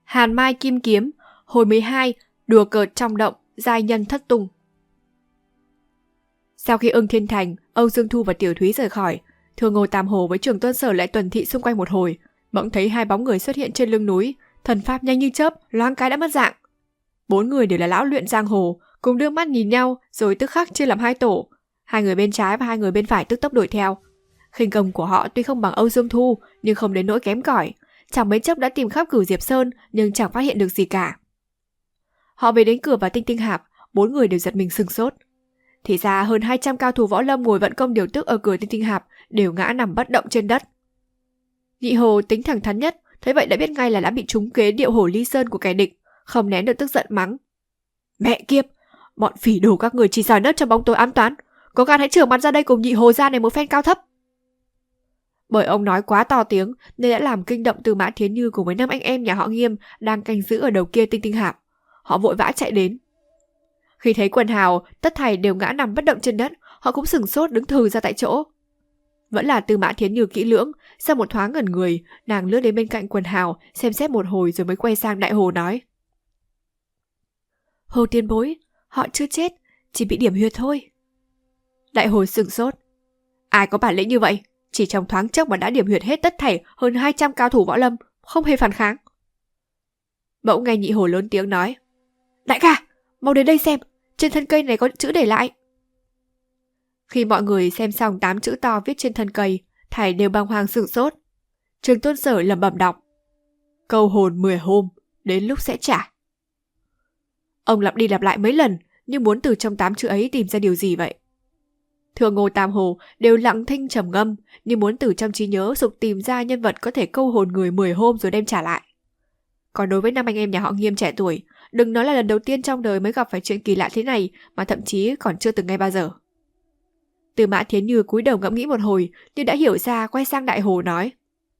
Hàn Mai Kim Kiếm, hồi 12, đùa cợt trong động, giai nhân thất tung. Sau khi Ưng Thiên Thành, Âu Dương Thu và Tiểu Thúy rời khỏi, Thường Ngô Tam Hồ với Trường Tuân Sở lại tuần thị xung quanh một hồi, bỗng thấy hai bóng người xuất hiện trên lưng núi, thần pháp nhanh như chớp, loáng cái đã mất dạng. 4 người đều là lão luyện giang hồ, cùng đưa mắt nhìn nhau rồi tức khắc chia làm hai tổ, hai người bên trái và hai người bên phải tức tốc đuổi theo. Khinh công của họ tuy không bằng Âu Dương Thu nhưng không đến nỗi kém cỏi, chẳng mấy chốc đã tìm khắp Cửu Diệp Sơn nhưng chẳng phát hiện được gì cả. Họ về đến cửa vào Tinh Tinh Hạp, 4 người đều giật mình sửng sốt. Thì ra hơn 200 cao thủ võ lâm ngồi vận công điều tức ở cửa Tinh Tinh Hạp đều ngã nằm bất động trên đất. Nhị Hồ tính thẳng thắn nhất, thấy vậy đã biết ngay là đã bị trúng kế điệu hổ ly sơn của kẻ địch, không nén được tức giận mắng: Mẹ kiếp, bọn phỉ đồ các người chỉ giỏi nấp trong bóng tối ám toán, có gan hãy trở mặt ra đây cùng Nhị Hồ gia này một phen cao thấp. Bởi ông nói quá to tiếng nên đã làm kinh động Tư Mã Thiến Như cùng với 5 anh em nhà họ Nghiêm đang canh giữ ở đầu kia Tinh Tinh Hạp. Họ vội vã chạy đến. Khi thấy quần hào tất thảy đều ngã nằm bất động trên đất, họ cũng sửng sốt đứng thừ ra tại chỗ. Vẫn là Tư Mã Thiến Như kỹ lưỡng, sau một thoáng ngẩn người, nàng lướt đến bên cạnh quần hào, xem xét một hồi rồi mới quay sang Đại Hồ nói: Hồ tiền bối, họ chưa chết, chỉ bị điểm huyệt thôi. Đại Hồ sửng sốt: Ai có bản lĩnh như vậy, chỉ trong thoáng chốc mà đã điểm huyệt hết tất thảy hơn 200 cao thủ võ lâm, không hề phản kháng. Bỗng nghe Nhị Hồ lớn tiếng nói: Đại ca, mau đến đây xem, trên thân cây này có chữ để lại. Khi mọi người xem xong 8 chữ to viết trên thân cây, thảy đều bàng hoàng sửng sốt. Trường Tuân Sở lẩm bẩm đọc: Câu hồn 10 hôm, đến lúc sẽ trả. Ông lặp đi lặp lại mấy lần, như muốn từ trong 8 chữ ấy tìm ra điều gì vậy. Thường Ngô Tam Hồ đều lặng thinh trầm ngâm, như muốn từ trong trí nhớ sục tìm ra nhân vật có thể câu hồn người 10 hôm rồi đem trả lại. Còn đối với 5 anh em nhà họ Nghiêm trẻ tuổi, đừng nói là lần đầu tiên trong đời mới gặp phải chuyện kỳ lạ thế này, mà thậm chí còn chưa từng nghe bao giờ. Tư Mã Thiến Như cúi đầu ngẫm nghĩ một hồi, nhưng đã hiểu ra, quay sang Đại Hồ nói: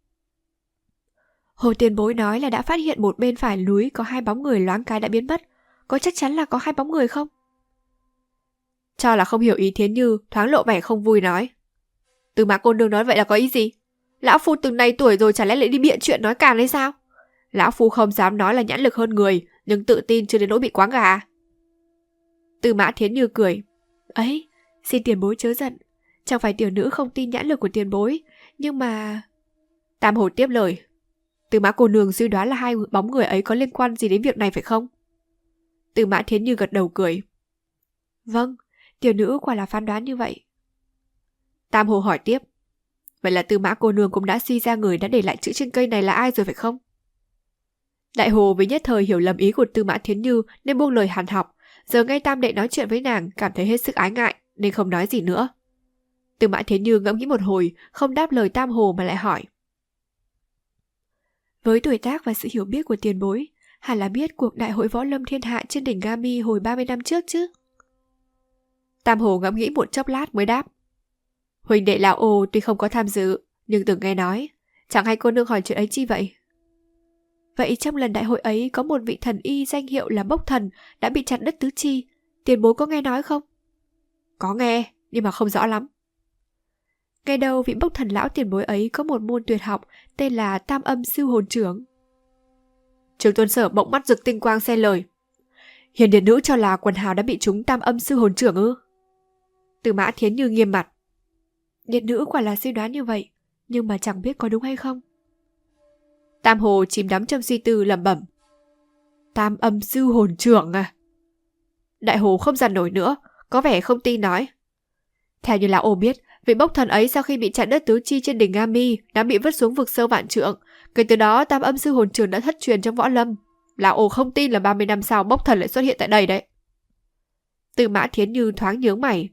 Hồ tiền bối nói là đã phát hiện một bên phải núi có 2 bóng người loáng cái đã biến mất, có chắc chắn là có 2 bóng người không? Cho là không hiểu ý Thiến Như, thoáng lộ vẻ không vui nói: Tư Mã cô nương nói vậy là có ý gì? Lão phu từng này tuổi rồi chả lẽ lại đi bịa chuyện nói càn hay sao? Lão phu không dám nói là nhãn lực hơn người, nhưng tự tin chưa đến nỗi bị quáng gà. Tư Mã Thiến Như cười: Ấy, xin tiền bối chớ giận, chẳng phải tiểu nữ không tin nhãn lực của tiền bối, nhưng mà... Tam Hồ tiếp lời: Tư Mã cô nương suy đoán là 2 bóng người ấy có liên quan gì đến việc này phải không? Tư Mã Thiến Như gật đầu cười: Vâng, tiểu nữ quả là phán đoán như vậy. Tam Hồ hỏi tiếp: Vậy là Tư Mã cô nương cũng đã suy ra người đã để lại chữ trên cây này là ai rồi phải không? Đại Hồ vì nhất thời hiểu lầm ý của Tư Mã Thiến Như nên buông lời hàn học, giờ nghe tam đệ nói chuyện với nàng cảm thấy hết sức ái ngại nên không nói gì nữa. Tư Mã Thiến Như ngẫm nghĩ một hồi, không đáp lời Tam Hồ mà lại hỏi: Với tuổi tác và sự hiểu biết của tiền bối, hẳn là biết cuộc đại hội võ lâm thiên hạ trên đỉnh Nga Mi hồi 30 năm trước chứ? Tam Hồ ngẫm nghĩ một chốc lát mới đáp: Huỳnh đệ lão ô tuy không có tham dự, nhưng từng nghe nói. Chẳng hay cô nương hỏi chuyện ấy chi vậy? Vậy trong lần đại hội ấy có một vị thần y danh hiệu là Bốc Thần đã bị chặt đứt tứ chi, tiền bối có nghe nói không? Có nghe, nhưng mà không rõ lắm. Nghe đâu vị Bốc Thần lão tiền bối ấy có một môn tuyệt học tên là Tam Âm Sư Hồn Trưởng. Trường Tuân Sở bỗng mắt rực tinh quang xen lời: Hiền điền nữ cho là quần hào đã bị trúng Tam Âm Sư Hồn Trưởng ư? Tư Mã Thiến Như nghiêm mặt: Điền nữ quả là suy đoán như vậy, nhưng mà chẳng biết có đúng hay không. Tam Hồ chìm đắm trong suy tư lẩm bẩm: Tam Âm Sư Hồn Trưởng à? Đại Hồ không dằn nổi nữa, có vẻ không tin nói: Theo như lão ô biết, vị Bốc Thần ấy sau khi bị chặt đứt tứ chi trên đỉnh Nga Mi đã bị vứt xuống vực sâu vạn trượng. Kể từ đó Tam Âm Sư Hồn Trưởng đã thất truyền trong võ lâm. Lão ô không tin là 30 năm sau Bốc Thần lại xuất hiện tại đây đấy. Tư Mã Thiến Như thoáng nhướng mày: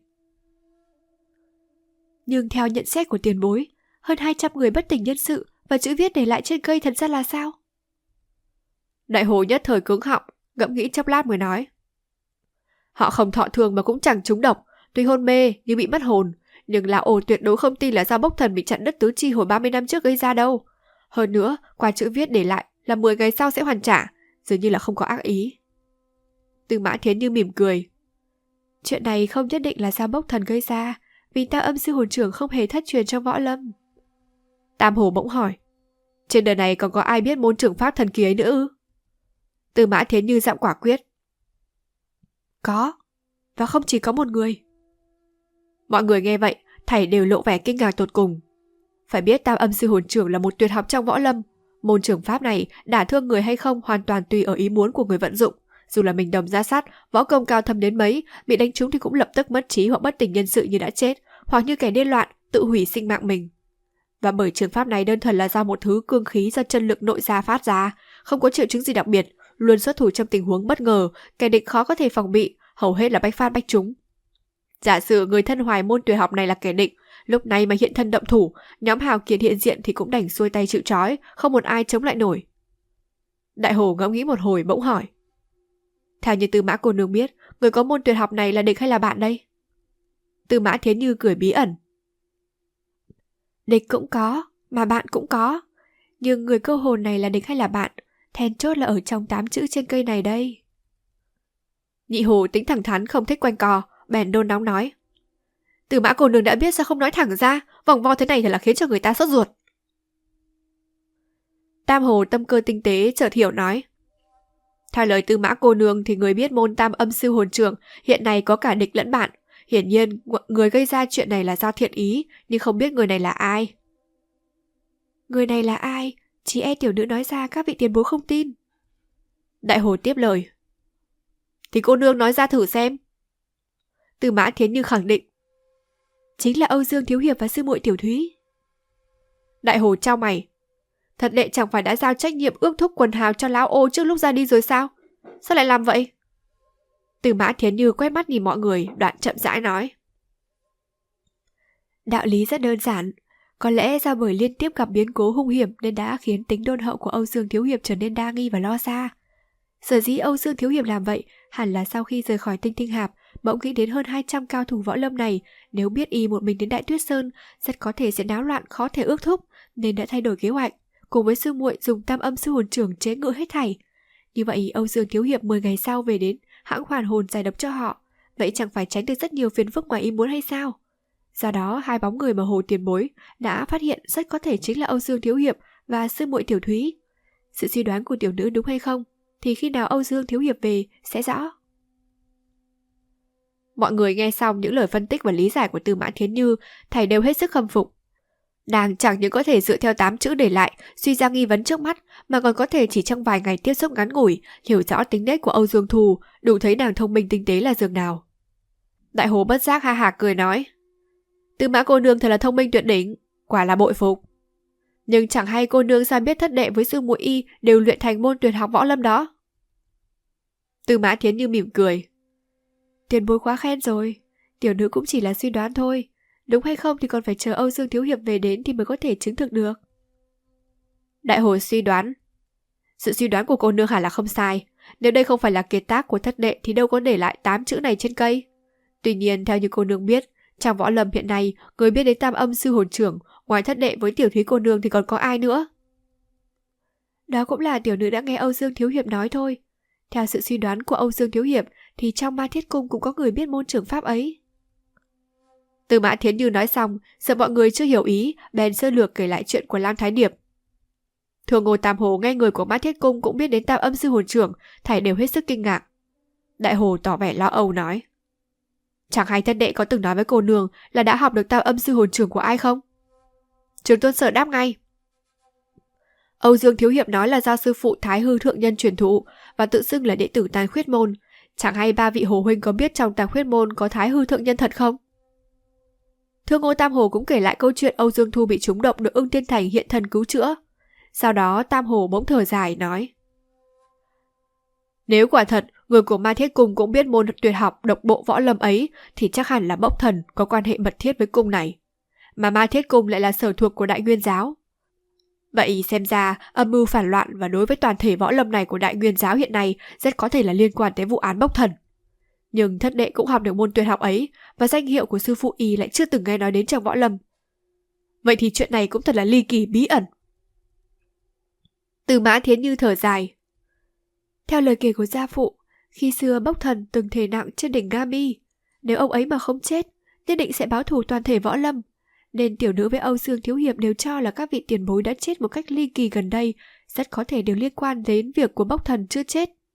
Nhưng theo nhận xét của tiền bối, hơn 200 người bất tỉnh nhân sự và chữ viết để lại trên cây thật ra là sao? Đại Hồ nhất thời cứng họng, ngẫm nghĩ chốc lát mới nói: Họ không thọ thương mà cũng chẳng trúng độc, tuy hôn mê nhưng bị mất hồn, nhưng lão ồ tuyệt đối không tin là do Bốc Thần bị chặn đứt tứ chi hồi 30 năm trước gây ra đâu. Hơn nữa, qua chữ viết để lại là 10 ngày sau sẽ hoàn trả, dường như là không có ác ý. Tư Mã Thiến Như mỉm cười: Chuyện này không nhất định là do Bốc Thần gây ra, vì Tam Âm Sư Hồn Trưởng không hề thất truyền trong võ lâm. Tam Hồ bỗng hỏi: Trên đời này còn có ai biết môn trưởng pháp thần kỳ ấy nữa ư? Tư Mã Thiến Như giọng quả quyết. Có, và không chỉ có một người. Mọi người nghe vậy, thảy đều lộ vẻ kinh ngạc tột cùng. Phải biết Tam Âm Sư Hồn Trưởng là một tuyệt học trong võ lâm. Môn trưởng pháp này đả thương người hay không hoàn toàn tùy ở ý muốn của người vận dụng. Dù là mình đồng ra sát, võ công cao thâm đến mấy, bị đánh trúng thì cũng lập tức mất trí hoặc bất tỉnh nhân sự như đã chết, hoặc như kẻ điên loạn, tự hủy sinh mạng mình. Và bởi trường pháp này đơn thuần là do một thứ cương khí do chân lực nội ra phát ra, không có triệu chứng gì đặc biệt, luôn xuất thủ trong tình huống bất ngờ, kẻ địch khó có thể phòng bị, hầu hết là bách phát bách trúng. Giả sử người thân hoài môn tuyệt học này là kẻ địch, lúc này mà hiện thân động thủ, nhóm Hào Kiệt hiện diện thì cũng đành xuôi tay chịu trói, không một ai chống lại nổi. Đại Hổ ngẫm nghĩ một hồi bỗng hỏi. Theo như Tư Mã cô nương biết, người có môn tuyệt học này là địch hay là bạn đây? Tư Mã Thiến Như cười bí ẩn. Địch cũng có, mà bạn cũng có. Nhưng người câu hồn này là địch hay là bạn, then chốt là ở trong 8 chữ trên cây này đây. Nhị Hồ tính thẳng thắn không thích quanh co, bèn nôn nóng nói. Tư Mã cô nương đã biết sao không nói thẳng ra, vòng vo thế này thật là khiến cho người ta sốt ruột. Tam Hồ tâm cơ tinh tế chợt hiểu nói. Theo lời Tư Mã cô nương thì người biết môn Tam Âm Sư Hồn Trưởng hiện nay có cả địch lẫn bạn. Hiển nhiên người gây ra chuyện này là do thiện ý, nhưng không biết người này là ai. Người này là ai? Chỉ e tiểu nữ nói ra các vị tiền bối không tin. Đại Hồ tiếp lời. Thì cô nương nói ra thử xem. Tư Mã Thiến Như khẳng định. Chính là Âu Dương Thiếu Hiệp và sư muội Tiểu Thúy. Đại Hồ chau mày. Thật đệ chẳng phải đã giao trách nhiệm ước thúc quần hào cho lão ô trước lúc ra đi rồi sao? Sao lại làm vậy? Tư Mã Thiến Như quét mắt nhìn mọi người, đoạn chậm rãi nói. Đạo lý rất đơn giản. Có lẽ do bởi liên tiếp gặp biến cố hung hiểm nên đã khiến tính đôn hậu của Âu Dương Thiếu Hiệp trở nên đa nghi và lo xa. Sở dĩ Âu Dương Thiếu Hiệp làm vậy hẳn là sau khi rời khỏi Tinh Tinh Hạp, bỗng nghĩ đến hơn 200 cao thủ võ lâm này, nếu biết y một mình đến Đại Tuyết Sơn, rất có thể sẽ náo loạn khó thể ước thúc, nên đã thay đổi kế hoạch, cùng với sư muội dùng Tam Âm Sư Hồn Trưởng chế ngự hết thảy. Như vậy Âu Dương Thiếu Hiệp 10 ngày sau về đến, hãng hoàn hồn giải độc cho họ, vậy chẳng phải tránh được rất nhiều phiền phức ngoài ý muốn hay sao? Do đó hai bóng người mà Hồ tiền bối đã phát hiện rất có thể chính là Âu Dương Thiếu Hiệp và sư muội Tiểu Thúy. Sự suy đoán của tiểu nữ đúng hay không thì khi nào Âu Dương Thiếu Hiệp về sẽ rõ. Mọi người nghe xong những lời phân tích và lý giải của Tư Mã Thiến Như, thầy đều hết sức khâm phục. Nàng chẳng những có thể dựa theo 8 chữ để lại suy ra nghi vấn trước mắt, mà còn có thể chỉ trong vài ngày tiếp xúc ngắn ngủi hiểu rõ tính nết của Âu Dương Thù, đủ thấy nàng thông minh tinh tế là dường nào. Đại Hồ bất giác ha hả cười nói. Tư Mã cô nương thật là thông minh tuyệt đỉnh, quả là bội phục. Nhưng chẳng hay cô nương sao biết thất đệ với sư muội y đều luyện thành môn tuyệt học võ lâm đó. Tư Mã Thiến Như mỉm cười. Tiền bối quá khen rồi, tiểu nữ cũng chỉ là suy đoán thôi. Đúng hay không thì còn phải chờ Âu Dương Thiếu Hiệp về đến thì mới có thể chứng thực được. Đại Hồ suy đoán. Sự suy đoán của cô nương hẳn là không sai. Nếu đây không phải là kiệt tác của thất đệ thì đâu có để lại 8 chữ này trên cây. Tuy nhiên theo như cô nương biết, trong võ lâm hiện nay, người biết đến Tam Âm Sư Hồn Trưởng, ngoài thất đệ với Tiểu Thúy cô nương thì còn có ai nữa? Đó cũng là tiểu nữ đã nghe Âu Dương Thiếu Hiệp nói thôi. Theo sự suy đoán của Âu Dương Thiếu Hiệp thì trong Ma Thiết Cung cũng có người biết môn trưởng pháp ấy. Tư Mã Thiến Như nói xong, sợ mọi người chưa hiểu ý, bèn sơ lược kể lại chuyện của Lam Thái Điệp. Thường Ngô Tam Hồ nghe người của Ma Thiết Cung cũng biết đến Tam Âm Sư Hồn Trưởng, thảy đều hết sức kinh ngạc. Đại Hồ tỏ vẻ lo âu nói. Chẳng hay thất đệ có từng nói với cô nương là đã học được Tam Âm Sư Hồn Trưởng của ai không? Trường Tôn Sở đáp ngay. Âu Dương Thiếu Hiệp nói là do sư phụ Thái Hư Thượng Nhân truyền thụ và tự xưng là đệ tử Tàn Khuyết Môn. Chẳng hay ba vị Hồ huynh có biết trong Tàn Khuyết Môn có Thái Hư Thượng Nhân thật không? Thương Ngô Tam Hồ cũng kể lại câu chuyện Âu Dương Thu bị trúng độc được Ưng Tiên Thành hiện thân cứu chữa. Sau đó Tam Hồ bỗng thở dài nói. Nếu quả thật người của Ma Thiết Cung cũng biết môn tuyệt học độc bộ võ lâm ấy thì chắc hẳn là Bốc Thần có quan hệ mật thiết với cung này. Mà Ma Thiết Cung lại là sở thuộc của Đại Nguyên Giáo. Vậy xem ra âm mưu phản loạn và đối với toàn thể võ lâm này của Đại Nguyên Giáo hiện nay rất có thể là liên quan tới vụ án Bốc Thần. Nhưng thất đệ cũng học được môn tuyệt học ấy và danh hiệu của sư phụ y lại chưa từng nghe nói đến trong võ lâm. Vậy thì chuyện này cũng thật là ly kỳ bí ẩn. Tư Mã Thiến Như thở dài. Theo lời kể của gia phụ, khi xưa Bốc Thần từng thể nặng trên đỉnh Nga Mi. Nếu ông ấy mà không chết, nhất định sẽ báo thù toàn thể võ lâm. Nên tiểu nữ với Âu Dương Thiếu Hiệp đều cho là các vị tiền bối đã chết một cách ly kỳ gần đây rất có thể đều liên quan đến việc của Bốc Thần chưa chết.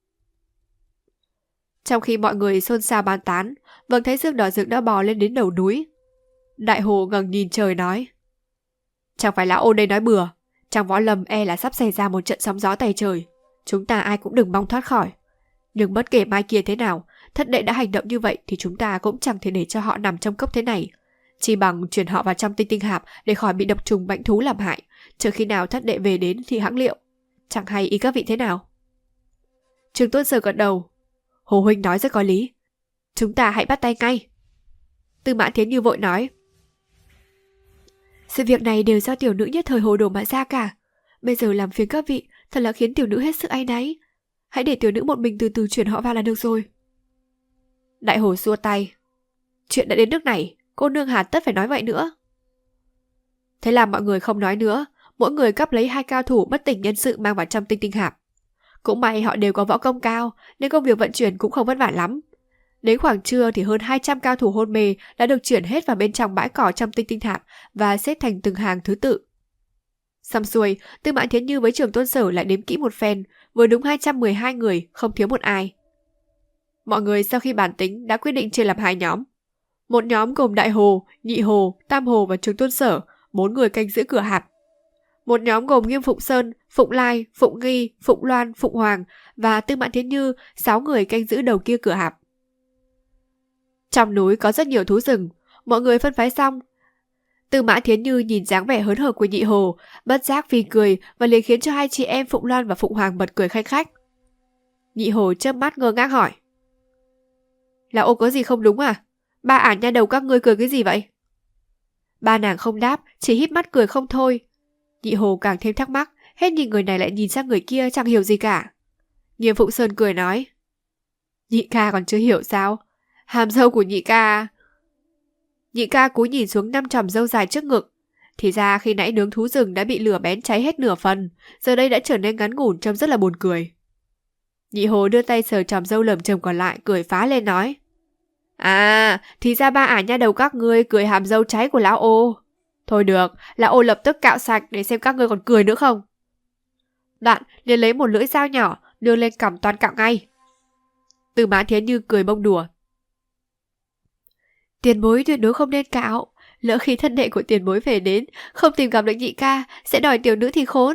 Trong khi mọi người xôn xao bàn tán, Vầng Thái Dương đỏ rực đã bò lên đến đầu núi. Đại Hồ ngẩng nhìn trời nói: Chẳng phải lão ô đây nói bừa, trong võ lâm e là sắp xảy ra một trận sóng gió tày trời. Chúng ta ai cũng đừng mong thoát khỏi. Nhưng bất kể mai kia thế nào, thất đệ đã hành động như vậy thì chúng ta cũng chẳng thể để cho họ nằm trong cốc thế này. Chỉ bằng chuyển họ vào trong tinh tinh hạp để khỏi bị độc trùng bệnh thú làm hại, chờ khi nào thất đệ về đến thì hãng liệu. Chẳng hay ý các vị thế nào? Trương Tuấn Sở gật đầu. Hồ huynh nói rất có lý. Chúng ta hãy bắt tay ngay. Tư Mã Thiến Như vội nói: Sự việc này đều do tiểu nữ nhất thời hồ đồ mà ra cả. Bây giờ làm phiền các vị, thật là khiến tiểu nữ hết sức áy náy. Hãy để tiểu nữ một mình từ từ chuyển họ vào là được rồi. Đại Hồ xua tay: Chuyện đã đến nước này, cô nương hà tất phải nói vậy nữa. Thế là mọi người không nói nữa, mỗi người cắp lấy 2 cao thủ bất tỉnh nhân sự mang vào trong tinh tinh hạp. Cũng may họ đều có võ công cao, nên công việc vận chuyển cũng không vất vả lắm. Đến khoảng trưa thì hơn 200 cao thủ hôn mê đã được chuyển hết vào bên trong bãi cỏ trong tinh tinh hạp và xếp thành từng hàng thứ tự. Xong xuôi, Tư Mã Thiến Như với Trường Tôn Sở lại đếm kỹ một phen, vừa đúng 212 người, không thiếu một ai. Mọi người sau khi bàn tính đã quyết định chia làm 2 nhóm. Một nhóm gồm Đại Hồ, Nhị Hồ, Tam Hồ và Trường Tôn Sở, 4 người canh giữ cửa hạp. Một nhóm gồm Nghiêm Phụng Sơn, Phụng Lai, Phụng Nghi, Phụng Loan, Phụng Hoàng và Tư Mã Thiến Như, 6 người canh giữ đầu kia cửa hạp. Trong núi có rất nhiều thú rừng, mọi người phân phái xong. Tư Mã Thiến Như nhìn dáng vẻ hớn hở của Nhị Hồ, bất giác phì cười và liền khiến cho 2 chị em Phụng Loan và Phụng Hoàng bật cười khanh khách. Nhị Hồ chớp mắt ngơ ngác hỏi: Là ô có gì không đúng à? Ba ả nha đầu các ngươi cười cái gì vậy? Ba nàng không đáp, chỉ híp mắt cười không thôi. Nhị Hồ càng thêm thắc mắc, hết nhìn người này lại nhìn sang người kia chẳng hiểu gì cả. Nghiêm Phụng Sơn cười nói: Nhị ca còn chưa hiểu sao? Hàm râu của nhị ca... Nhị ca cúi nhìn xuống 5 chòm râu dài trước ngực. Thì ra khi nãy nướng thú rừng đã bị lửa bén cháy hết nửa phần, giờ đây đã trở nên ngắn ngủn trông rất là buồn cười. Nhị Hồ đưa tay sờ chòm râu lởm chởm còn lại, cười phá lên nói: À, thì ra ba ả nha đầu các ngươi cười hàm râu cháy của lão ô. Thôi được, lão ô lập tức cạo sạch để xem các ngươi còn cười nữa không. Đoạn liền lấy một lưỡi dao nhỏ đưa lên cằm toàn cạo ngay. Tư Mã Thiến Như cười bông đùa: Tiền bối tuyệt đối không nên cạo, lỡ khi thân đệ của tiền bối về đến không tìm gặp được nhị ca sẽ đòi tiểu nữ thì khốn.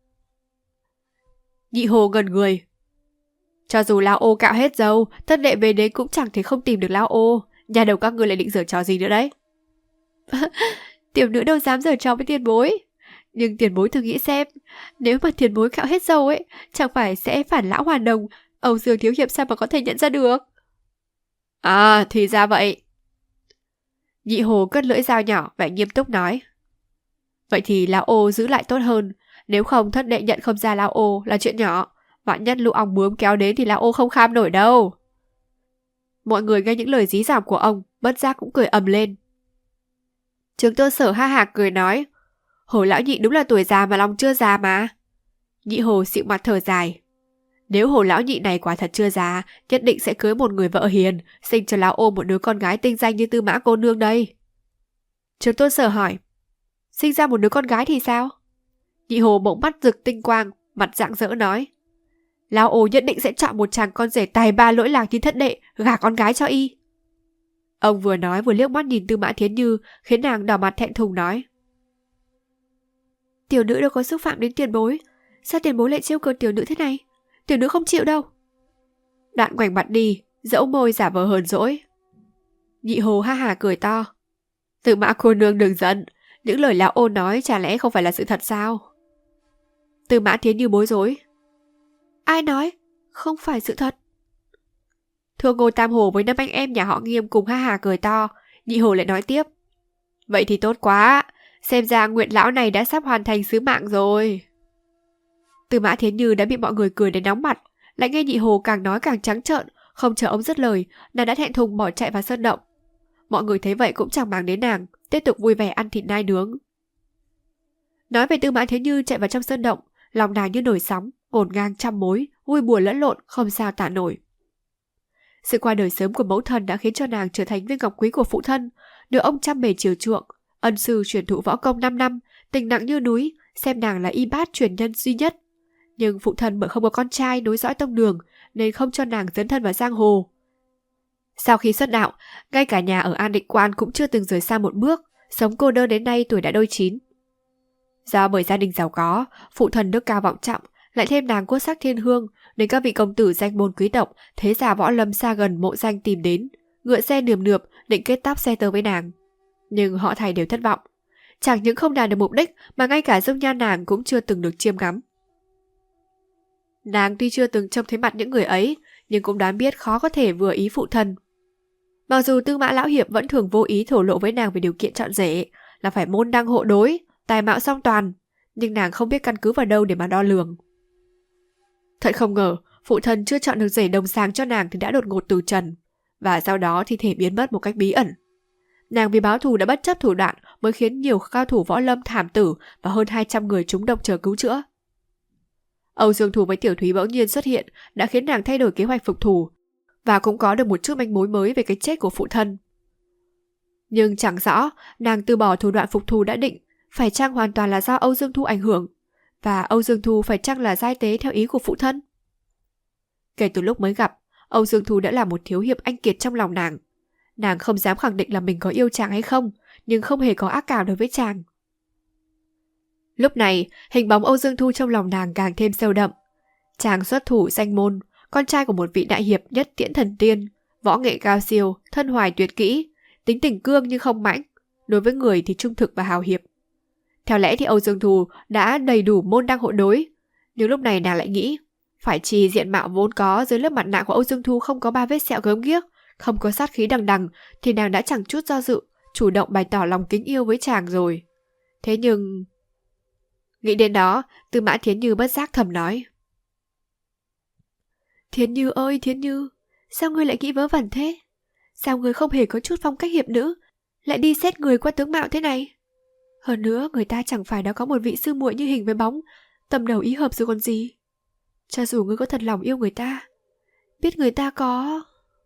Nhị Hồ ngẩn người: Cho dù lão ô cạo hết râu, thân đệ về đến cũng chẳng thể không tìm được lão ô. Nhà đầu các ngươi lại định giở trò gì nữa đấy? Tiểu nữ đâu dám giở trò với tiền bối. Nhưng tiền bối thử nghĩ xem, nếu mà tiền bối cạo hết râu ấy, chẳng phải sẽ phản lão hoàn đồng, Âu Dương thiếu hiệp sao mà có thể nhận ra được? À, thì ra vậy. Nhị Hồ cất lưỡi dao nhỏ vẻ nghiêm túc nói: Vậy thì lão ô giữ lại tốt hơn, nếu không thất đệ nhận không ra lão ô là chuyện nhỏ. Vạn nhất lũ ong bướm kéo đến thì lão ô không kham nổi đâu. Mọi người nghe những lời dí dỏm của ông, bất giác cũng cười ầm lên. Trường Tôn Sở ha hả cười nói: Hồ lão nhị đúng là tuổi già mà lòng chưa già mà. Nhị Hồ xịu mặt thở dài: Nếu Hồ lão nhị này quả thật chưa già, nhất định sẽ cưới một người vợ hiền, sinh cho lão ô một đứa con gái tinh danh như Tư Mã cô nương đây. Trường Tôn Sở hỏi: Sinh ra một đứa con gái thì sao? Nhị Hồ bỗng mắt rực tinh quang, mặt rạng rỡ nói: Lão ô nhất định sẽ chọn một chàng con rể tài ba lỗi lạc như thất đệ, gả con gái cho y. Ông vừa nói vừa liếc mắt nhìn Tư Mã Thiến Như, khiến nàng đỏ mặt thẹn thùng nói: Tiểu nữ đâu có xúc phạm đến tiền bối, sao tiền bối lại trêu cợt tiểu nữ thế này? Tiểu nữ không chịu đâu. Đoạn ngoảnh mặt đi, dẫu môi giả vờ hờn dỗi. Nhị Hồ ha hả cười to: Tư Mã cô nương đừng giận, những lời lão ô nói chả lẽ không phải là sự thật sao? Tư Mã Thiến Như bối rối: Ai nói? Không phải sự thật. Thưa Ngô Tam Hồ với 5 anh em nhà họ Nghiêm cùng ha hả cười to. Nhị Hồ lại nói tiếp: Vậy thì tốt quá, xem ra nguyện lão này đã sắp hoàn thành sứ mạng rồi. Tư Mã Thiến Như đã bị mọi người cười đến nóng mặt, lại nghe Nhị Hồ càng nói càng trắng trợn, không chờ ông dứt lời, nàng đã thẹn thùng bỏ chạy vào sân động. Mọi người thấy vậy cũng chẳng màng đến nàng, tiếp tục vui vẻ ăn thịt nai nướng. Nói về Tư Mã Thiến Như chạy vào trong sân động, lòng nàng như nổi sóng, ngổn ngang trăm mối, vui buồn lẫn lộn, không sao tả nổi. Sự qua đời sớm của mẫu thân đã khiến cho nàng trở thành viên ngọc quý của phụ thân, được ông chăm bề chiều chuộng, ân sư truyền thụ võ công 5 năm, tình nặng như núi, xem nàng là y bát truyền nhân duy nhất. Nhưng phụ thân bởi không có con trai nối dõi tông đường nên không cho nàng dấn thân vào giang hồ. Sau khi xuất đạo, ngay cả nhà ở An Định Quan cũng chưa từng rời xa một bước, sống cô đơn đến nay tuổi đã đôi chín. Do bởi gia đình giàu có, phụ thần đức cao vọng trọng, lại thêm nàng quốc sắc thiên hương, nên các vị công tử danh môn quý tộc, thế giả võ lâm xa gần mộ danh tìm đến, ngựa xe nườm nượp định kết tóc xe tơ với nàng. Nhưng họ thầy đều thất vọng. Chẳng những không đạt được mục đích mà ngay cả dung nhan nàng cũng chưa từng được chiêm ngắm. Nàng tuy chưa từng trông thấy mặt những người ấy, nhưng cũng đoán biết khó có thể vừa ý phụ thân. Mặc dù Tư Mã Lão Hiệp vẫn thường vô ý thổ lộ với nàng về điều kiện chọn rể, là phải môn đăng hộ đối, tài mạo song toàn, nhưng nàng không biết căn cứ vào đâu để mà đo lường. Thật không ngờ, phụ thân chưa chọn được rể đồng sáng cho nàng thì đã đột ngột từ trần, và sau đó thi thể biến mất một cách bí ẩn. Nàng vì báo thù đã bất chấp thủ đoạn mới khiến nhiều cao thủ võ lâm thảm tử và hơn 200 người trúng độc chờ cứu chữa. Âu Dương Thù với Tiểu Thúy bỗng nhiên xuất hiện đã khiến nàng thay đổi kế hoạch phục thù, và cũng có được một chút manh mối mới về cái chết của phụ thân. Nhưng chẳng rõ nàng từ bỏ thủ đoạn phục thù đã định phải chăng hoàn toàn là do Âu Dương Thu ảnh hưởng, và Âu Dương Thu phải chăng là giai tế theo ý của phụ thân. Kể từ lúc mới gặp, Âu Dương Thu đã là một thiếu hiệp anh kiệt trong lòng nàng. Nàng không dám khẳng định là mình có yêu chàng hay không, nhưng không hề có ác cảm đối với chàng. Lúc này, hình bóng Âu Dương Thu trong lòng nàng càng thêm sâu đậm. Chàng xuất thủ danh môn, con trai của một vị đại hiệp nhất tiễn thần tiên, võ nghệ cao siêu, thân hoài tuyệt kỹ, tính tình cương nhưng không mãnh, đối với người thì trung thực và hào hiệp. Theo lẽ thì Âu Dương Thu đã đầy đủ môn đăng hộ đối, nhưng lúc này nàng lại nghĩ, phải chi diện mạo vốn có dưới lớp mặt nạ của Âu Dương Thu không có 3 vết sẹo gớm ghiếc, không có sát khí đằng đằng, thì nàng đã chẳng chút do dự, chủ động bày tỏ lòng kính yêu với chàng rồi. Thế nhưng... Nghĩ đến đó, Tư Mã Thiến Như bất giác thầm nói. Thiến Như ơi Thiến Như, sao ngươi lại nghĩ vớ vẩn thế? Sao ngươi không hề có chút phong cách hiệp nữ, lại đi xét người qua tướng mạo thế này? Hơn nữa, người ta chẳng phải đã có một vị sư muội như hình với bóng, tầm đầu ý hợp rồi còn gì. Cho dù ngươi có thật lòng yêu người ta, biết người ta có...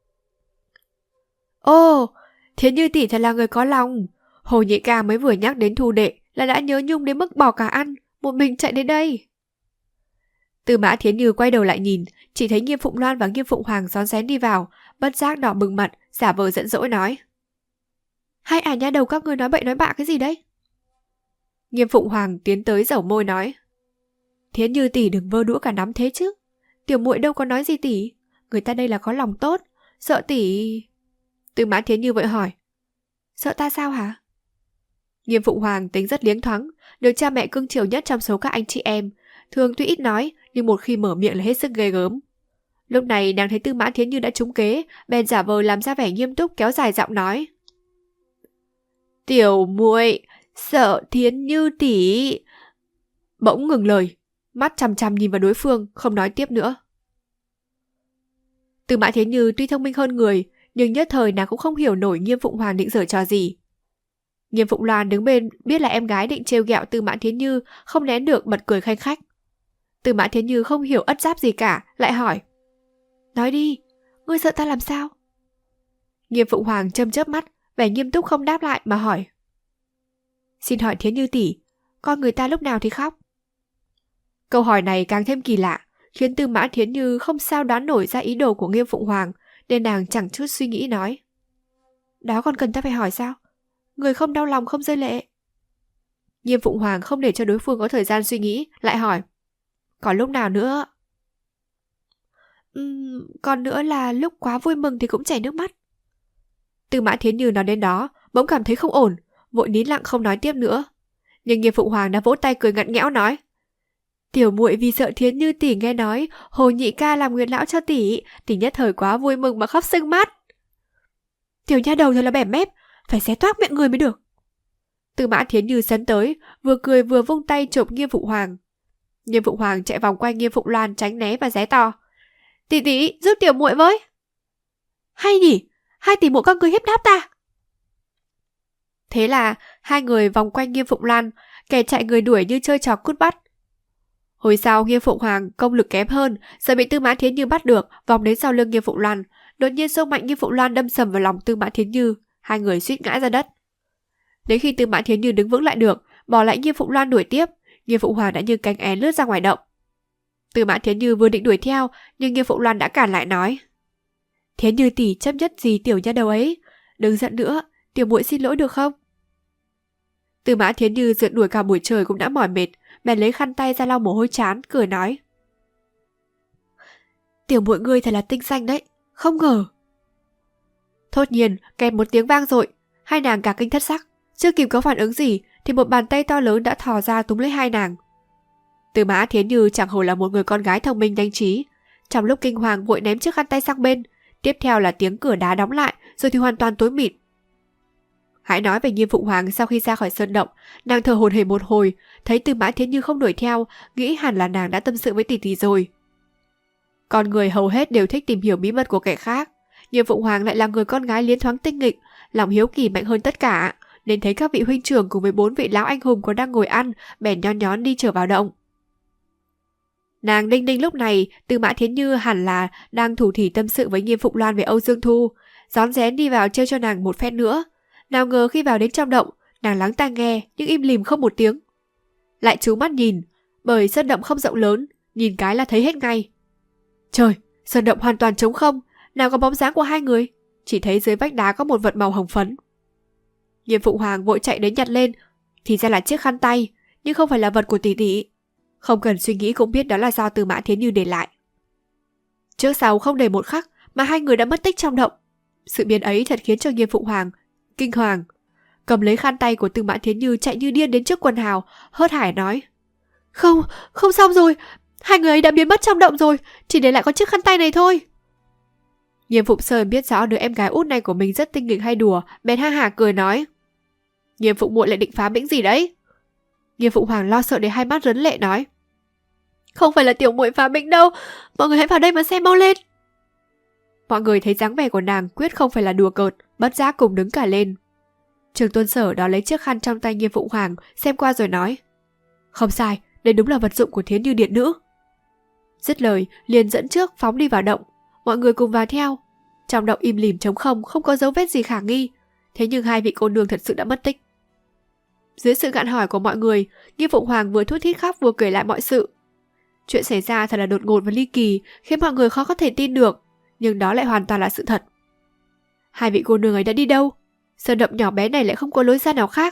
Ồ, Thiến Như tỷ thật là người có lòng. Hồ Nhị Ca mới vừa nhắc đến Thu đệ là đã nhớ nhung đến mức bỏ cả ăn, một mình chạy đến đây. Tư Mã Thiến Như quay đầu lại nhìn, chỉ thấy Nghiêm Phụng Loan và Nghiêm Phụng Hoàng rón rén đi vào, bất giác đỏ bừng mặt, giả vờ giận dỗi nói. Hai nha đầu các ngươi nói bậy nói bạ cái gì đấy? Nghiêm Phụng Hoàng tiến tới dẩu môi nói. Thiến Như tỷ đừng vơ đũa cả nắm thế chứ. Tiểu muội đâu có nói gì tỷ, người ta đây là có lòng tốt, sợ tỷ... Tư Mã Thiến Như vội hỏi. Sợ ta sao hả? Nghiêm Phụng Hoàng tính rất liếng thoáng, được cha mẹ cưng chiều nhất trong số các anh chị em, thường tuy ít nói nhưng một khi mở miệng là hết sức ghê gớm. Lúc này nàng thấy Tư Mã Thiến Như đã trúng kế, bèn giả vờ làm ra vẻ nghiêm túc kéo dài giọng nói. Tiểu muội sợ Thiến Như tỷ. Bỗng ngừng lời, mắt chằm chằm nhìn vào đối phương, không nói tiếp nữa. Tư Mã Thiến Như tuy thông minh hơn người, nhưng nhất thời nàng cũng không hiểu nổi Nghiêm Phụng Hoàng định giở trò gì. Nghiêm Phụng Loan đứng bên biết là em gái định trêu ghẹo Tư Mã Thiến Như, không nén được bật cười khanh khách. Tư Mã Thiến Như không hiểu ất giáp gì cả, lại hỏi. Nói đi, ngươi sợ ta làm sao? Nghiêm Phụng Hoàng châm chớp mắt, vẻ nghiêm túc không đáp lại mà hỏi. Xin hỏi Thiến Như tỷ, con người ta lúc nào thì khóc? Câu hỏi này càng thêm kỳ lạ, khiến Tư Mã Thiến Như không sao đoán nổi ra ý đồ của Nghiêm Phụng Hoàng, nên nàng chẳng chút suy nghĩ nói. Đó còn cần ta phải hỏi sao? Người không đau lòng không rơi lệ. Nghiêm Phụng Hoàng không để cho đối phương có thời gian suy nghĩ, lại hỏi. Còn lúc nào nữa? Còn nữa là lúc quá vui mừng thì cũng chảy nước mắt. Tư Mã Thiến Như nói đến đó, bỗng cảm thấy không ổn, vội nín lặng không nói tiếp nữa. Nhưng Nghiêm Phụng Hoàng đã vỗ tay cười ngặt nghẽo nói. Tiểu muội vì sợ Thiến Như tỷ nghe nói Hồ Nhị Ca làm nguyệt lão cho tỷ nhất thời quá vui mừng mà khóc sưng mắt. Tiểu nha đầu thật là bẻ mép, phải xé toác miệng người mới được. Tư Mã Thiến Như sấn tới, vừa cười vừa vung tay chộp Nghiêm Phụng Hoàng. Nghiêm Phụng Hoàng chạy vòng quanh Nghiêm Phụng Loan tránh né và ré to. Tỷ tỷ giúp tiểu muội với. Hay nhỉ, hai tỷ muội các ngươi hiếp đáp ta. Thế là hai người vòng quanh Nghiêm Phụng Loan, kẻ chạy người đuổi như chơi trò cút bắt. Hồi sau Nghiêm Phụng Hoàng công lực kém hơn, sợ bị Tư Mã Thiến Như bắt được, vòng đến sau lưng Nghiêm Phụng Loan, đột nhiên xông mạnh Nghiêm Phụng Loan đâm sầm vào lòng Tư Mã Thiến Như, hai người suýt ngã ra đất. Đến khi Tư Mã Thiến Như đứng vững lại được, bỏ lại Nghiêm Phụng Loan đuổi tiếp, Nghiêm Phụng Hoàng đã như cánh én lướt ra ngoài động. Tư Mã Thiến Như vừa định đuổi theo, nhưng Nghiêm Phụng Loan đã cản lại nói. Thiến Như tỷ chấp nhất gì tiểu nha đầu ấy. Đừng giận nữa, tiểu muội xin lỗi được không? Tư Mã Thiến Như rượt đuổi cả buổi trời cũng đã mỏi mệt, bèn lấy khăn tay ra lau mồ hôi trán, cười nói. Tiểu muội ngươi thật là tinh danh đấy, không ngờ. Thốt nhiên, kèm một tiếng vang dội, hai nàng cả kinh thất sắc, chưa kịp có phản ứng gì thì một bàn tay to lớn đã thò ra túm lấy hai nàng. Tư Mã Thiến Như chẳng hổ là một người con gái thông minh nhanh trí, trong lúc kinh hoàng vội ném chiếc khăn tay sang bên, tiếp theo là tiếng cửa đá đóng lại, rồi thì hoàn toàn tối mịt. Hãy nói về Nghiêm Phụng Hoàng sau khi ra khỏi sơn động, nàng thở hổn hển một hồi, thấy Tư Mã Thiến Như không đuổi theo, nghĩ hẳn là nàng đã tâm sự với tỷ tỷ rồi. Con người hầu hết đều thích tìm hiểu bí mật của kẻ khác, Nghiêm Phụng Hoàng lại là người con gái liến thoáng tinh nghịch, lòng hiếu kỳ mạnh hơn tất cả, nên thấy các vị huynh trưởng cùng với 4 vị lão anh hùng còn đang ngồi ăn, bèn nhón nhón đi trở vào động. Nàng Đinh Đinh lúc này, Tư Mã Thiến Như hẳn là đang thủ thỉ tâm sự với Nghiêm Phụng Loan về Âu Dương Thu, rón rén đi vào trêu cho nàng một phen nữa. Nào ngờ khi vào đến trong động, nàng lắng tai nghe nhưng im lìm không một tiếng. Lại trú mắt nhìn, bởi sơn động không rộng lớn, nhìn cái là thấy hết ngay. Trời, sơn động hoàn toàn trống không, nào có bóng dáng của hai người, chỉ thấy dưới vách đá có một vật màu hồng phấn. Nghiêm Phụng Hoàng vội chạy đến nhặt lên, thì ra là chiếc khăn tay, nhưng không phải là vật của tỷ tỷ. Không cần suy nghĩ cũng biết đó là do Tư Mã Thiến Như để lại. Trước sau không đầy một khắc mà hai người đã mất tích trong động. Sự biến ấy thật khiến cho Nghiêm Phụng Hoàng kinh hoàng, cầm lấy khăn tay của Tư Mã Thiến Như chạy như điên đến trước quần hào, hớt hải nói: Không, không xong rồi, hai người ấy đã biến mất trong động rồi, chỉ để lại có chiếc khăn tay này thôi. Nghiêm Phụng Sơn biết rõ đứa em gái út này của mình rất tinh nghịch hay đùa, bèn ha hả cười nói: Nghiêm Phụng muội lại định phá bĩnh gì đấy? Nghiêm Phụng Hoàng lo sợ đến hai mắt rấn lệ nói: Không phải là tiểu muội phá bĩnh đâu, mọi người hãy vào đây mà xem mau lên. Mọi người thấy dáng vẻ của nàng quyết không phải là đùa cợt, bất giác cùng đứng cả lên. Trường Tôn Sở đó lấy chiếc khăn trong tay Nghiêm Phụng Hoàng xem qua rồi nói: Không sai, đây đúng là vật dụng của Thiến Như điện nữ. Dứt lời liền dẫn trước phóng đi vào động, mọi người cùng vào theo. Trong động im lìm trống không, không có dấu vết gì khả nghi, thế nhưng hai vị cô nương thật sự đã mất tích. Dưới sự gạn hỏi của mọi người, Nghiêm Phụng Hoàng vừa thút thít khóc vừa kể lại mọi sự. Chuyện xảy ra thật là đột ngột và ly kỳ, khiến mọi người khó có thể tin được, nhưng đó lại hoàn toàn là sự thật. Hai vị cô nương ấy đã đi đâu? Sơn động nhỏ bé này lại không có lối ra nào khác.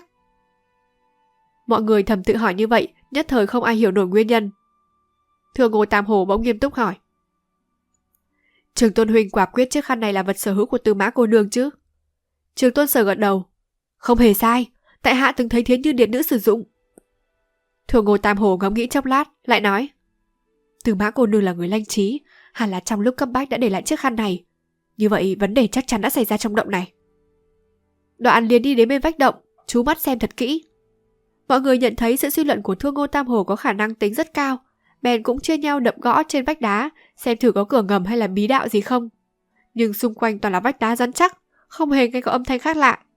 Mọi người thầm tự hỏi như vậy, nhất thời không ai hiểu nổi nguyên nhân. Thưa Ngô Tam Hồ bỗng nghiêm túc hỏi: Trường Tôn huynh quả quyết chiếc khăn này là vật sở hữu của Tư Mã cô nương chứ? Trường Tôn Sở gật đầu: Không hề sai, tại hạ từng thấy Thiến Như điện nữ sử dụng. Thưa Ngô Tam Hồ ngẫm nghĩ chốc lát, lại nói: Tư Mã cô nương là người lanh trí, hẳn là trong lúc cấp bách đã để lại chiếc khăn này. Như vậy vấn đề chắc chắn đã xảy ra trong động này. Đoạn liền đi đến bên vách động, chú mắt xem thật kỹ. Mọi người nhận thấy sự suy luận của Thưa Ngô Tam Hồ có khả năng tính rất cao, bèn cũng chia nhau đập gõ trên vách đá, xem thử có cửa ngầm hay là bí đạo gì không. Nhưng xung quanh toàn là vách đá rắn chắc, không hề nghe có âm thanh khác lạ.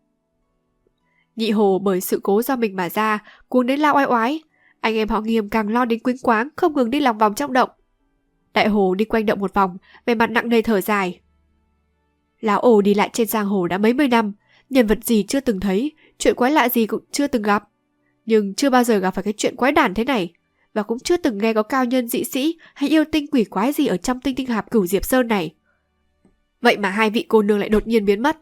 Nhị Hồ bởi sự cố do mình mà ra, cuống đến lao oai oái. Anh em họ Nghiêm càng lo đến quýnh quáng, không ngừng đi lòng vòng trong động. Đại Hồ đi quanh động một vòng, vẻ mặt nặng nề thở dài. Lão Ổ đi lại trên giang hồ đã mấy mươi năm, nhân vật gì chưa từng thấy, chuyện quái lạ gì cũng chưa từng gặp. Nhưng chưa bao giờ gặp phải cái chuyện quái đản thế này, và cũng chưa từng nghe có cao nhân dị sĩ hay yêu tinh quỷ quái gì ở trong tinh tinh hạp Cửu Diệp Sơn này. Vậy mà hai vị cô nương lại đột nhiên biến mất.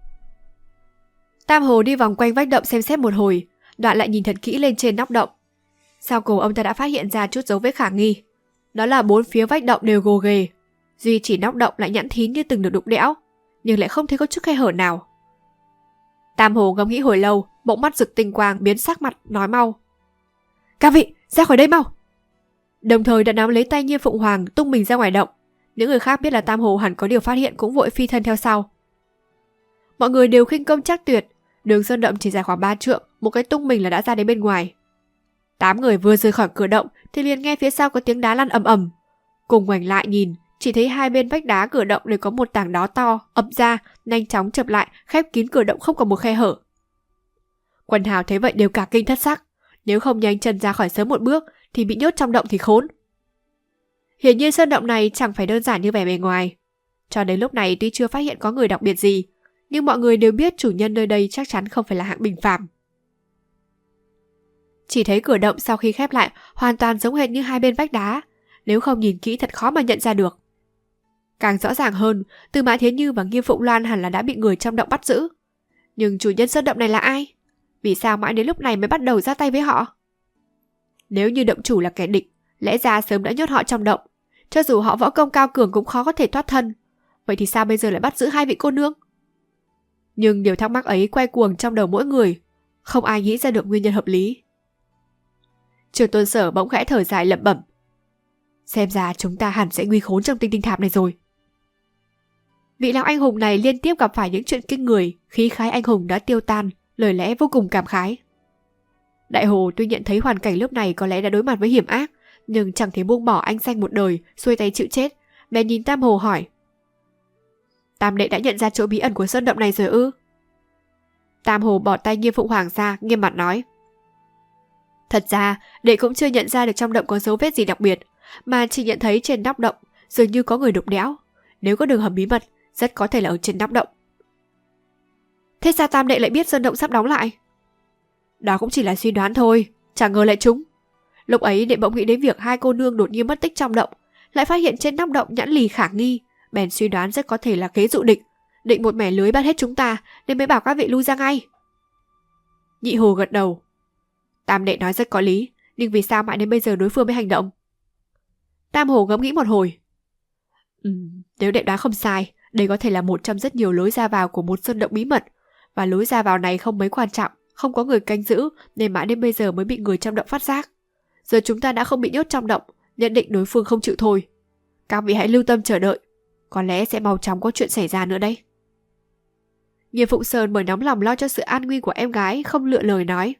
Tam Hồ đi vòng quanh vách động xem xét một hồi, đoạn lại nhìn thật kỹ lên trên nóc động. Sau cùng ông ta đã phát hiện ra chút dấu vết khả nghi. Đó là bốn phía vách động đều gồ ghề, duy chỉ nóc động lại nhẵn thín như từng được đục đẽo, nhưng lại không thấy có chút khe hở nào. Tam Hồ ngẫm nghĩ hồi lâu, bỗng mắt rực tinh quang, biến sắc mặt, nói mau: Các vị, ra khỏi đây mau! Đồng thời đã nắm lấy tay Nghiêm Phụng Hoàng tung mình ra ngoài động. Những người khác biết là Tam Hồ hẳn có điều phát hiện cũng vội phi thân theo sau. Mọi người đều khinh công chắc tuyệt, đường sơn động chỉ dài khoảng 3 trượng, một cái tung mình là đã ra đến bên ngoài. 8 người vừa rời khỏi cửa động thì liền nghe phía sau có tiếng đá lăn ầm ầm. Cùng ngoảnh lại nhìn, chỉ thấy hai bên vách đá cửa động đều có một tảng đá to ập ra, nhanh chóng chập lại, khép kín cửa động không có một khe hở. Quần hào thấy vậy đều cả kinh thất sắc, nếu không nhanh chân ra khỏi sớm một bước thì bị nhốt trong động thì khốn. Hiển nhiên sơn động này chẳng phải đơn giản như vẻ bề ngoài. Cho đến lúc này tuy chưa phát hiện có người đặc biệt gì, nhưng mọi người đều biết chủ nhân nơi đây chắc chắn không phải là hạng bình phàm. Chỉ thấy cửa động sau khi khép lại hoàn toàn giống hệt như hai bên vách đá, nếu không nhìn kỹ thật khó mà nhận ra được. Càng rõ ràng hơn, Tư Mã Thiến Như và Nghiêm Phụng Loan hẳn là đã bị người trong động bắt giữ. Nhưng chủ nhân sơn động này là ai? Vì sao mãi đến lúc này mới bắt đầu ra tay với họ? Nếu như động chủ là kẻ địch, lẽ ra sớm đã nhốt họ trong động. Cho dù họ võ công cao cường cũng khó có thể thoát thân. Vậy thì sao bây giờ lại bắt giữ hai vị cô nương? Nhưng điều thắc mắc ấy quay cuồng trong đầu mỗi người. Không ai nghĩ ra được nguyên nhân hợp lý. Trường Tôn Sở bỗng khẽ thở dài lẩm bẩm. Xem ra chúng ta hẳn sẽ nguy khốn trong tinh tinh tháp này rồi. Vị lão anh hùng này liên tiếp gặp phải những chuyện kinh người, khí khái anh hùng đã tiêu tan, lời lẽ vô cùng cảm khái. Đại Hồ tuy nhận thấy hoàn cảnh lúc này có lẽ đã đối mặt với hiểm ác, nhưng chẳng thể buông bỏ anh xanh một đời, xuôi tay chịu chết, bèn nhìn Tam Hồ hỏi. Tam đệ đã nhận ra chỗ bí ẩn của sơn động này rồi ư? Tam Hồ bỏ tay Nghiêm Phụng Hoàng ra, nghiêm mặt nói. Thật ra, đệ cũng chưa nhận ra được trong động có dấu vết gì đặc biệt, mà chỉ nhận thấy trên nóc động dường như có người đục đẽo. Nếu có đường hầm bí mật, rất có thể là ở trên nóc động. Thế sao Tam đệ lại biết sơn động sắp đóng lại? Đó cũng chỉ là suy đoán thôi, chẳng ngờ lại trúng. Lúc ấy đệ bỗng nghĩ đến việc hai cô nương đột nhiên mất tích trong động, lại phát hiện trên nóc động nhãn lì khả nghi, bèn suy đoán rất có thể là kế dụ địch, định một mẻ lưới bắt hết chúng ta, nên mới bảo các vị lui ra ngay. Nhị Hồ gật đầu. Tam đệ nói rất có lý, nhưng vì sao mãi đến bây giờ đối phương mới hành động? Tam Hồ ngẫm nghĩ một hồi. Nếu đệ đoán không sai, đây có thể là một trong rất nhiều lối ra vào của một sơn động bí mật, và lối ra vào này không mấy quan trọng, không có người canh giữ, nên mãi đến bây giờ mới bị người trong động phát giác. Giờ chúng ta đã không bị nhốt trong động, nhận định đối phương không chịu thôi. Các vị hãy lưu tâm chờ đợi, có lẽ sẽ mau chóng có chuyện xảy ra nữa đây. Nghiêm Phụng Sơn bởi nóng lòng lo cho sự an nguy của em gái, không lựa lời nói.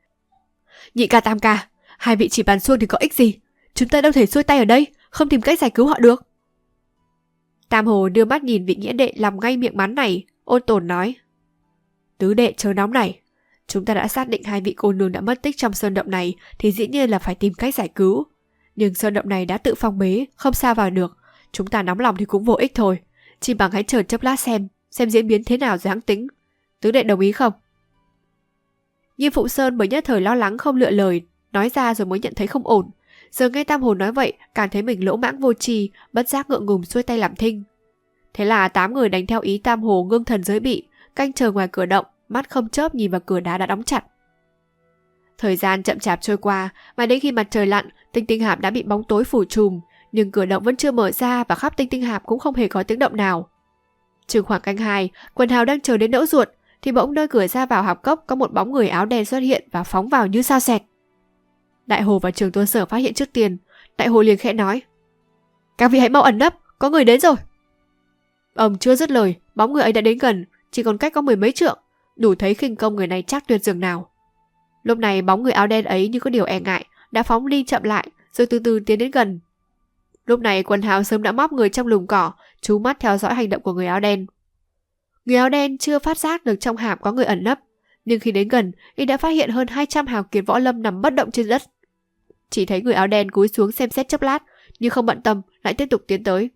Nhị ca Tam ca, hai vị chỉ bàn xuông thì có ích gì? Chúng ta đâu thể xuôi tay ở đây, không tìm cách giải cứu họ được. Tam Hồ đưa mắt nhìn vị nghĩa đệ lòng ngay miệng mắn này, ôn tồn nói. Tứ đệ chớ nóng này, chúng ta đã xác định hai vị cô nương đã mất tích trong sơn động này thì dĩ nhiên là phải tìm cách giải cứu. Nhưng sơn động này đã tự phong bế, không sao vào được. Chúng ta nóng lòng thì cũng vô ích thôi. Chỉ bằng hãy chờ chốc lát xem diễn biến thế nào rồi hãng tính. Tứ đệ đồng ý không? Nghiêm Phụng Sơn mới nhất thời lo lắng không lựa lời, nói ra rồi mới nhận thấy không ổn. Giờ nghe Tam Hồ nói vậy, càng thấy mình lỗ mãng vô tri, bất giác ngượng ngùng xuôi tay làm thinh. Thế là 8 người đánh theo ý Tam Hồ ngưng thần giới bị, canh chờ ngoài cửa động, mắt không chớp nhìn vào cửa đá đã đóng chặt. Thời gian chậm chạp trôi qua, mà đến khi mặt trời lặn, tinh tinh hạp đã bị bóng tối phủ trùm, nhưng cửa động vẫn chưa mở ra và khắp tinh tinh hạp cũng không hề có tiếng động nào. Chừng khoảng canh 2, Quần Hào đang chờ đến đỡ ruột, thì bỗng nơi cửa ra vào hạp cốc có một bóng người áo đen xuất hiện và phóng vào như sao xẹt. Đại Hồ và Trường Tôn Sở phát hiện trước tiên, Đại Hồ liền khẽ nói. Các vị hãy mau ẩn nấp, có người đến rồi. Ông chưa dứt lời, bóng người ấy đã đến gần, chỉ còn cách có 10 mấy trượng, đủ thấy khinh công người này chắc tuyệt dường nào. Lúc này bóng người áo đen ấy như có điều e ngại, đã phóng đi chậm lại, rồi từ từ tiến đến gần. Lúc này Quần Hào sớm đã móc người trong lùm cỏ, chú mắt theo dõi hành động của người áo đen. Người áo đen chưa phát giác được trong hạp có người ẩn nấp, nhưng khi đến gần, y đã phát hiện hơn 200 hào kiệt võ lâm nằm bất động trên đất. Chỉ thấy người áo đen cúi xuống xem xét chốc lát, nhưng không bận tâm, lại tiếp tục tiến tới.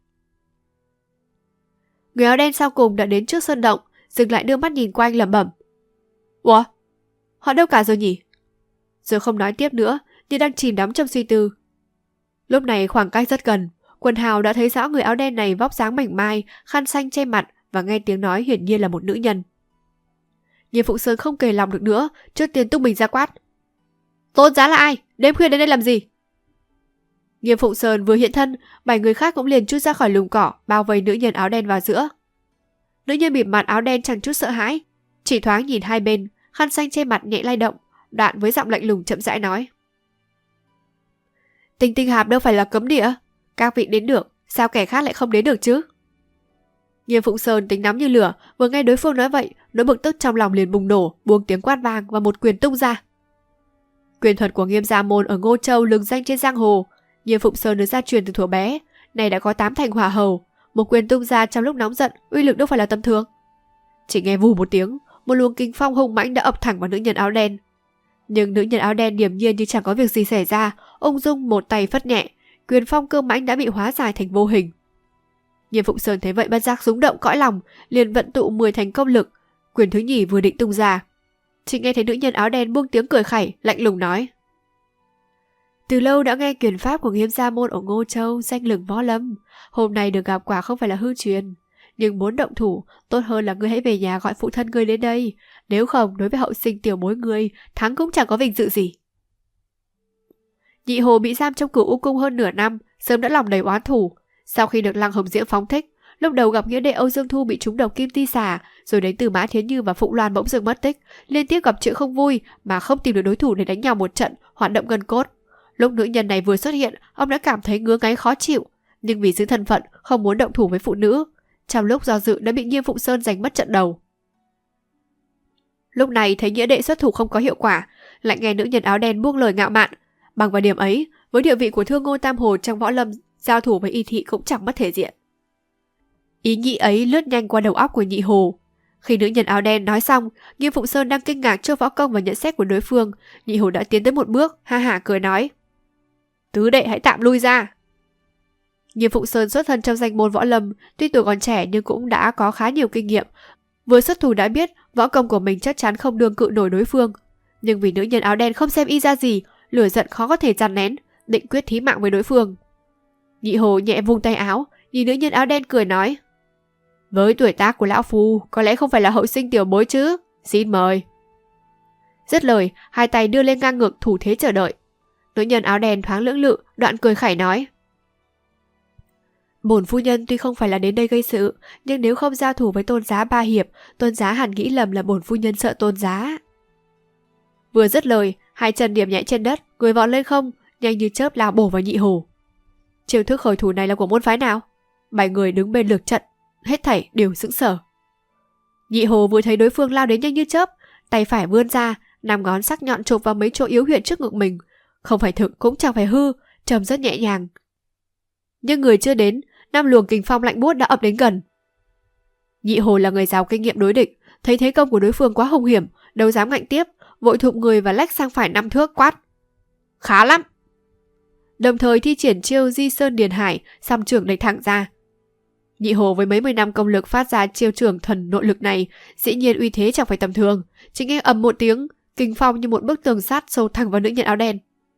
Người áo đen sau cùng đã đến trước sơn động, dừng lại đưa mắt nhìn quanh lẩm bẩm. Ủa? Họ đâu cả rồi nhỉ? Rồi không nói tiếp nữa, như đang chìm đắm trong suy tư. Lúc này khoảng cách rất gần, Quần Hào đã thấy rõ người áo đen này vóc dáng mảnh mai, khăn xanh che mặt và nghe tiếng nói hiển nhiên là một nữ nhân. Nghiêm Phụng Sơn không kềm lòng được nữa, trước tiên tung mình ra quát. Tôn Giá là ai? Đêm khuya đến đây làm gì? Nghiêm Phụng Sơn vừa hiện thân, 7 người khác cũng liền trút ra khỏi lùm cỏ, bao vây nữ nhân áo đen vào giữa. Nữ nhân bịt mặt áo đen chẳng chút sợ hãi, chỉ thoáng nhìn hai bên, khăn xanh che mặt nhẹ lay động, đoạn với giọng lạnh lùng chậm rãi nói. Tinh tinh hạp đâu phải là cấm địa, các vị đến được, sao kẻ khác lại không đến được chứ? Nghiêm Phụng Sơn tính nóng như lửa, vừa nghe đối phương nói vậy, nỗi bực tức trong lòng liền bùng nổ, buông tiếng quát vang và một quyền tung ra. Quyền thuật của Nghiêm Gia Môn ở Ngô Châu lừng danh trên giang hồ, Nghiêm Phụng Sơn được gia truyền từ thuở bé, này đã có 8 thành hỏa hầu, một quyền tung ra trong lúc nóng giận, uy lực đâu phải là tầm thường. Chỉ nghe vù một tiếng, một luồng kinh phong hùng mãnh đã ập thẳng vào nữ nhân áo đen. Nhưng nữ nhân áo đen điềm nhiên như chẳng có việc gì xảy ra, ung dung một tay phất nhẹ, quyền phong cơ mãnh đã bị hóa giải thành vô hình. Nghiêm Phụng Sơn thấy vậy bất giác rúng động cõi lòng, liền vận tụ 10 thành công lực, quyền thứ nhì vừa định tung ra. Chỉ nghe thấy nữ nhân áo đen buông tiếng cười khẩy, lạnh lùng nói. Từ lâu đã nghe quyền pháp của Nghiêm Gia môn ở Ngô Châu danh lừng võ lâm, hôm nay được gặp quả không phải là hư truyền. Nhưng muốn động thủ, tốt hơn là ngươi hãy về nhà gọi phụ thân ngươi đến đây. Nếu không, đối với hậu sinh tiểu bối ngươi, thắng cũng chẳng có vinh dự gì. Nhị Hồ bị giam trong Cửu U Cung hơn nửa năm, sớm đã lòng đầy oán thù. Sau khi được Lăng Hồng Diễm phóng thích, lúc đầu gặp nghĩa đệ Âu Dương Thu bị trúng độc kim ti xà, rồi đến từ Mã Thiến Như và Phụng Loan bỗng dưng mất tích, liên tiếp gặp chuyện không vui mà không tìm được đối thủ để đánh nhau một trận, hoạt động gân cốt. Lúc nữ nhân này vừa xuất hiện, ông đã cảm thấy ngứa ngáy khó chịu, nhưng vì giữ thân phận, không muốn động thủ với phụ nữ. Trong lúc do dự đã bị Nghiêm Phụng Sơn giành mất trận đầu. Lúc này thấy nghĩa đệ xuất thủ không có hiệu quả, lại nghe nữ nhân áo đen buông lời ngạo mạn. Bằng vào điểm ấy, với địa vị của Thương Ngô Tam Hồ trong võ lâm, giao thủ với Y Thị cũng chẳng mất thể diện. Ý nghĩ ấy lướt nhanh qua đầu óc của Nhị Hồ. Khi nữ nhân áo đen nói xong, Nghiêm Phụng Sơn đang kinh ngạc trước võ công và nhận xét của đối phương, Nhị Hồ đã tiến tới một bước, ha hả cười nói: "Tứ đệ hãy tạm lui ra." Nghiêm Phụng Sơn xuất thân trong danh môn võ lâm, tuy tuổi còn trẻ nhưng cũng đã có khá nhiều kinh nghiệm. Vừa xuất thủ đã biết võ công của mình chắc chắn không đương cự nổi đối phương. Nhưng vì nữ nhân áo đen không xem y ra gì, lửa giận khó có thể dằn nén, định quyết thí mạng với đối phương. Nhị Hồ nhẹ vung tay áo, nhìn nữ nhân áo đen cười nói: "Với tuổi tác của lão phu, có lẽ không phải là hậu sinh tiểu bối chứ, xin mời." Dứt lời, hai tay đưa lên ngang ngực thủ thế chờ đợi. Nữ nhân áo đen thoáng lưỡng lự, đoạn cười khẩy nói: "Bổn phu nhân tuy không phải là đến đây gây sự, nhưng nếu không giao thủ với Tôn Giá ba hiệp, Tôn Giá hẳn nghĩ lầm là bổn phu nhân sợ Tôn Giá." Vừa dứt lời, hai chân điểm nhẹ trên đất, người vọt lên không, nhanh như chớp lao bổ vào Nhị Hồ. Chiêu thức khởi thủ này là của môn phái nào? 7 người đứng bên lược trận, hết thảy đều sững sờ. Nhị Hồ vừa thấy đối phương lao đến nhanh như chớp, tay phải vươn ra, 5 ngón sắc nhọn chộp vào mấy chỗ yếu huyệt trước ngực mình, không phải thực cũng chẳng phải hư, trầm rất nhẹ nhàng. Nhưng người chưa đến, 5 luồng kình phong lạnh buốt đã ập đến gần. Nhị Hồ là người giàu kinh nghiệm đối địch, thấy thế công của đối phương quá hung hiểm, đâu dám ngạnh tiếp, vội thụm người và lách sang phải 5 thước quát: "Khá lắm!" Đồng thời thi triển chiêu Di Sơn Điền Hải, song trưởng đẩy thẳng ra. Nhị Hồ với mấy mươi năm công lực phát ra chiêu trưởng thần nội lực này, dĩ nhiên uy thế chẳng phải tầm thường. Chỉ nghe ầm một tiếng, kình phong như một bức tường sắt sâu thẳng vào nữ nhân áo đen.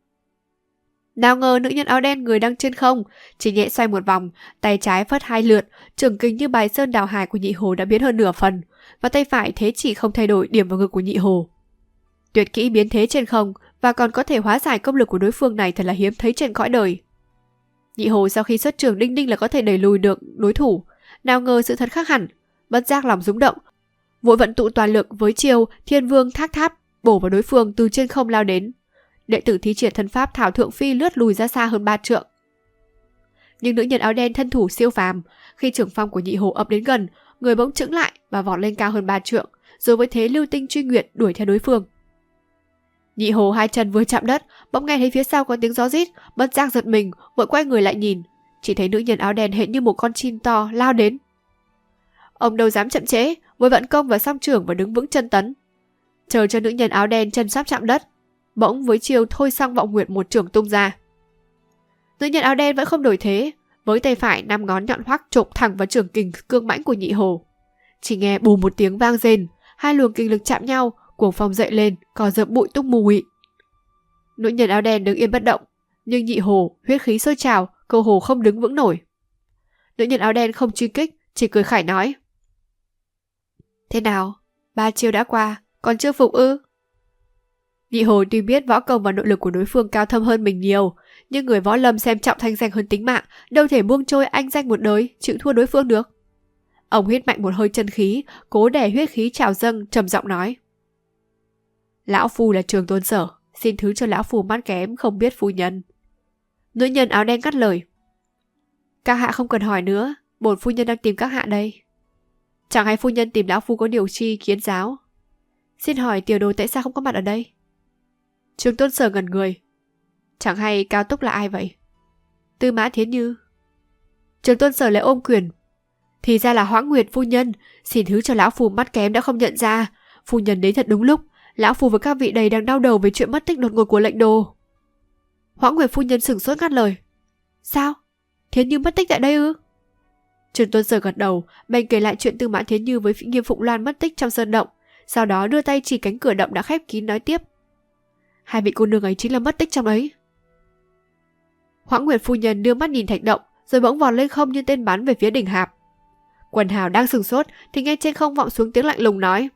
Nào ngờ nữ nhân áo đen người đang trên không, chỉ nhẹ xoay một vòng, tay trái phất 2 lượt, trường kình như bài sơn đào hải của Nhị Hồ đã biến hơn nửa phần, và tay phải thế chỉ không thay đổi điểm vào ngực của Nhị Hồ. Tuyệt kỹ biến thế trên không và còn có thể hóa giải công lực của đối phương này thật là hiếm thấy trên cõi đời. Nhị Hồ sau khi xuất trường đinh đinh là có thể đẩy lùi được đối thủ, nào ngờ sự thật khác hẳn, bất giác lòng rúng động, vội vận tụ toàn lực với chiêu Thiên Vương Thác Tháp bổ vào đối phương từ trên không lao đến. Đệ tử thi triển thân pháp Thảo Thượng Phi lướt lùi ra xa hơn 3 trượng. Nhưng nữ nhân áo đen thân thủ siêu phàm, khi trưởng phong của Nhị Hồ ập đến gần, người bỗng chững lại và vọt lên cao hơn 3 trượng, rồi với thế lưu tinh truy nguyện đuổi theo đối phương. Nhị Hồ hai chân vừa chạm đất, bỗng nghe thấy phía sau có tiếng gió rít, bất giác giật mình, vội quay người lại nhìn, chỉ thấy nữ nhân áo đen hệt như một con chim to lao đến. Ông đâu dám chậm trễ, vội vận công vào song trưởng và đứng vững chân tấn. Chờ cho nữ nhân áo đen chân sắp chạm đất, bỗng với chiêu Thôi Sang Vọng Nguyệt một trưởng tung ra. Nữ nhân áo đen vẫn không đổi thế, với tay phải 5 ngón nhọn hoắc chộp thẳng vào trưởng kình cương mãnh của Nhị Hồ. Chỉ nghe bù một tiếng vang rền, hai luồng kinh lực chạm nhau, cuồng phong dậy lên, cỏ dập bụi tung mù mịt. Nữ nhân áo đen đứng yên bất động, nhưng Nhị Hồ huyết khí sôi trào, cơ hồ không đứng vững nổi. Nữ nhân áo đen không truy kích, chỉ cười khải nói: "Thế nào, 3 chiêu đã qua, còn chưa phục ư?" Nhị Hồ tuy biết võ công và nội lực của đối phương cao thâm hơn mình nhiều, nhưng người võ lâm xem trọng thanh danh hơn tính mạng, đâu thể buông trôi anh danh một đời, chịu thua đối phương được. Ông hít mạnh một hơi chân khí, cố đè huyết khí trào dâng, trầm giọng nói: "Lão phu là Trường Tôn Sở, xin thứ cho lão phu mắt kém không biết phu nhân." Nữ nhân áo đen cắt lời: "Các hạ không cần hỏi nữa, bổn phu nhân đang tìm các hạ đây." "Chẳng hay phu nhân tìm lão phu có điều chi kiến giáo?" "Xin hỏi tiểu đồ tại sao không có mặt ở đây?" Trường Tôn Sở ngẩn người: "Chẳng hay Cao Túc là ai vậy?" "Tư Mã Thiến Như." Trường Tôn Sở lại ôm quyền: "Thì ra là Hoãn Nguyệt phu nhân, xin thứ cho lão phu mắt kém đã không nhận ra. Phu nhân đến thật đúng lúc, lão phu và các vị đầy đang đau đầu về chuyện mất tích đột ngột của lệnh đồ." Hoãn Nguyệt phu nhân sửng sốt ngắt lời: "Sao? Thiến Như mất tích tại đây ư?" Trường Tôn Sở gật đầu, bèn kể lại chuyện Tư Mã Thiến Như với Nghiêm Phụng Loan mất tích trong sơn động, sau đó đưa tay chỉ cánh cửa động đã khép kín nói tiếp: "Hai vị cô nương ấy chính là mất tích trong ấy." Hoãng Nguyệt phu nhân đưa mắt nhìn thạch động, rồi bỗng vọt lên không như tên bắn về phía đỉnh hạp. Quần hào đang sửng sốt thì nghe trên không vọng xuống tiếng lạnh lùng nói: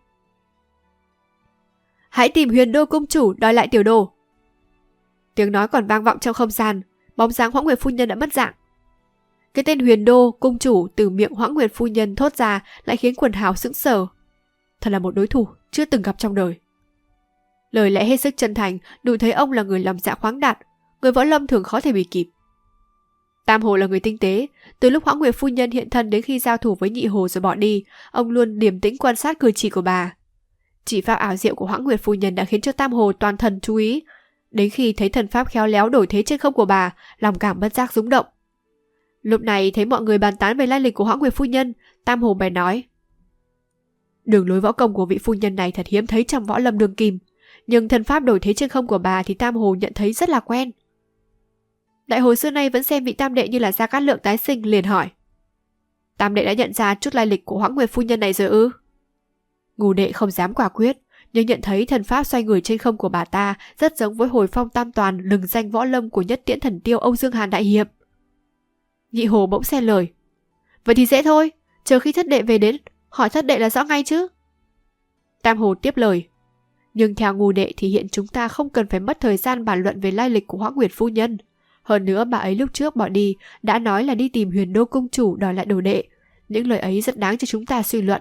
"Hãy tìm Huyền Đô cung chủ đòi lại tiểu đồ." Tiếng nói còn vang vọng trong không gian, bóng dáng Hoãng Nguyệt phu nhân đã mất dạng. Cái tên Huyền Đô cung chủ từ miệng Hoãng Nguyệt phu nhân thốt ra lại khiến quần hào sững sờ. Thật là một đối thủ chưa từng gặp trong đời. Lời lẽ hết sức chân thành, đủ thấy ông là người lòng dạ khoáng đạt, người võ lâm thường khó thể bì kịp. Tam Hồ là người tinh tế, từ lúc Hoãng Nguyệt phu nhân hiện thân đến khi giao thủ với Nhị Hồ rồi bỏ đi, ông luôn điềm tĩnh quan sát cử chỉ của bà. Chỉ pháp ảo diệu của Hoãng Nguyệt phu nhân đã khiến cho Tam Hồ toàn thần chú ý. Đến khi thấy thần pháp khéo léo đổi thế trên không của bà, lòng cảm bất giác rúng động. Lúc này thấy mọi người bàn tán về lai lịch của Hoãng Nguyệt phu nhân, Tam Hồ bèn nói: "Đường lối võ công của vị phu nhân này thật hiếm thấy trong võ lâm đương kim, nhưng thần pháp đổi thế trên không của bà thì Tam Hồ nhận thấy rất là quen." Đại Hồ xưa nay vẫn xem vị tam đệ như là Gia Cát Lượng tái sinh, liền hỏi: "Tam đệ đã nhận ra chút lai lịch của Hoãng Nguyệt phu nhân này rồi ư?" Ngũ đệ không dám quả quyết, nhưng nhận thấy thần pháp xoay người trên không của bà ta rất giống với Hồi Phong Tam Toàn, lừng danh võ lâm của Nhất Tiễn Thần Tiêu Âu Dương Hàn đại hiệp. Nhị Hồ bỗng xen lời: "Vậy thì dễ thôi, chờ khi thất đệ về đến, hỏi thất đệ là rõ ngay chứ." Tam Hồ tiếp lời: "Nhưng theo Ngũ đệ thì hiện chúng ta không cần phải mất thời gian bàn luận về lai lịch của Hoãng Nguyệt phu nhân. Hơn nữa bà ấy lúc trước bỏ đi đã nói là đi tìm Huyền Đô cung chủ đòi lại đồ đệ. Những lời ấy rất đáng cho chúng ta suy luận."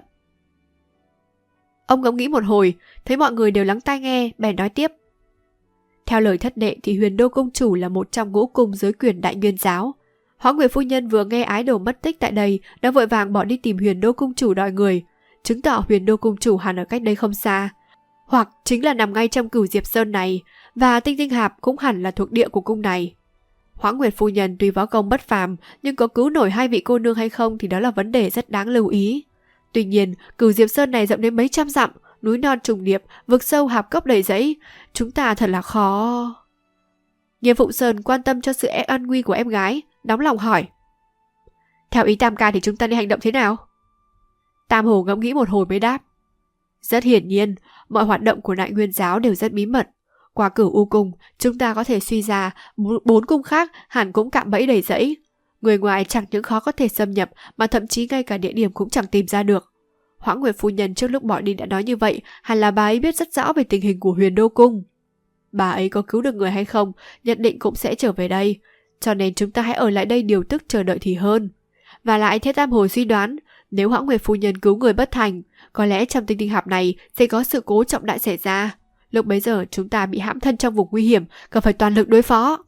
Ông ngẫm nghĩ một hồi, thấy mọi người đều lắng tai nghe, bèn nói tiếp: "Theo lời thất đệ thì Huyền Đô cung chủ là một trong ngũ cung giới quyền Đại Nguyên giáo. Hoãng Nguyệt phu nhân vừa nghe ái đồ mất tích tại đây đã vội vàng bỏ đi tìm Huyền Đô cung chủ đòi người, chứng tỏ Huyền Đô cung chủ hẳn ở cách đây không xa, hoặc chính là nằm ngay trong Cửu Diệp Sơn này, và Tinh Tinh Hạp cũng hẳn là thuộc địa của cung này. Hoãng Nguyệt phu nhân tuy võ công bất phàm, nhưng có cứu nổi hai vị cô nương hay không thì đó là vấn đề rất đáng lưu ý. Tuy nhiên, Cửu Diệp Sơn này rộng đến mấy trăm dặm, núi non trùng điệp, vực sâu hạp cốc đầy rẫy, chúng ta thật là khó." Nghiêm Phụng Sơn quan tâm cho sự an nguy của em gái, nóng lòng hỏi: "Theo ý Tam ca thì chúng ta nên hành động thế nào?" Tam Hồ ngẫm nghĩ một hồi mới đáp: "Rất hiển nhiên, mọi hoạt động của Đại Nguyên giáo đều rất bí mật. Qua Cửu U cung, chúng ta có thể suy ra 4 cung khác hẳn cũng cạm bẫy đầy rẫy. Người ngoài chẳng những khó có thể xâm nhập mà thậm chí ngay cả địa điểm cũng chẳng tìm ra được. Hoãng Nguyệt phu nhân trước lúc bỏ đi đã nói như vậy, hẳn là bà ấy biết rất rõ về tình hình của Huyền Đô cung. Bà ấy có cứu được người hay không, nhất định cũng sẽ trở về đây. Cho nên chúng ta hãy ở lại đây điều tức chờ đợi thì hơn. Và lại theo Tam Hồ suy đoán, nếu Hoãng Nguyệt phu nhân cứu người bất thành, có lẽ trong Tinh Tinh Hạp này sẽ có sự cố trọng đại xảy ra. Lúc bấy giờ chúng ta bị hãm thân trong vùng nguy hiểm, cần phải toàn lực đối phó."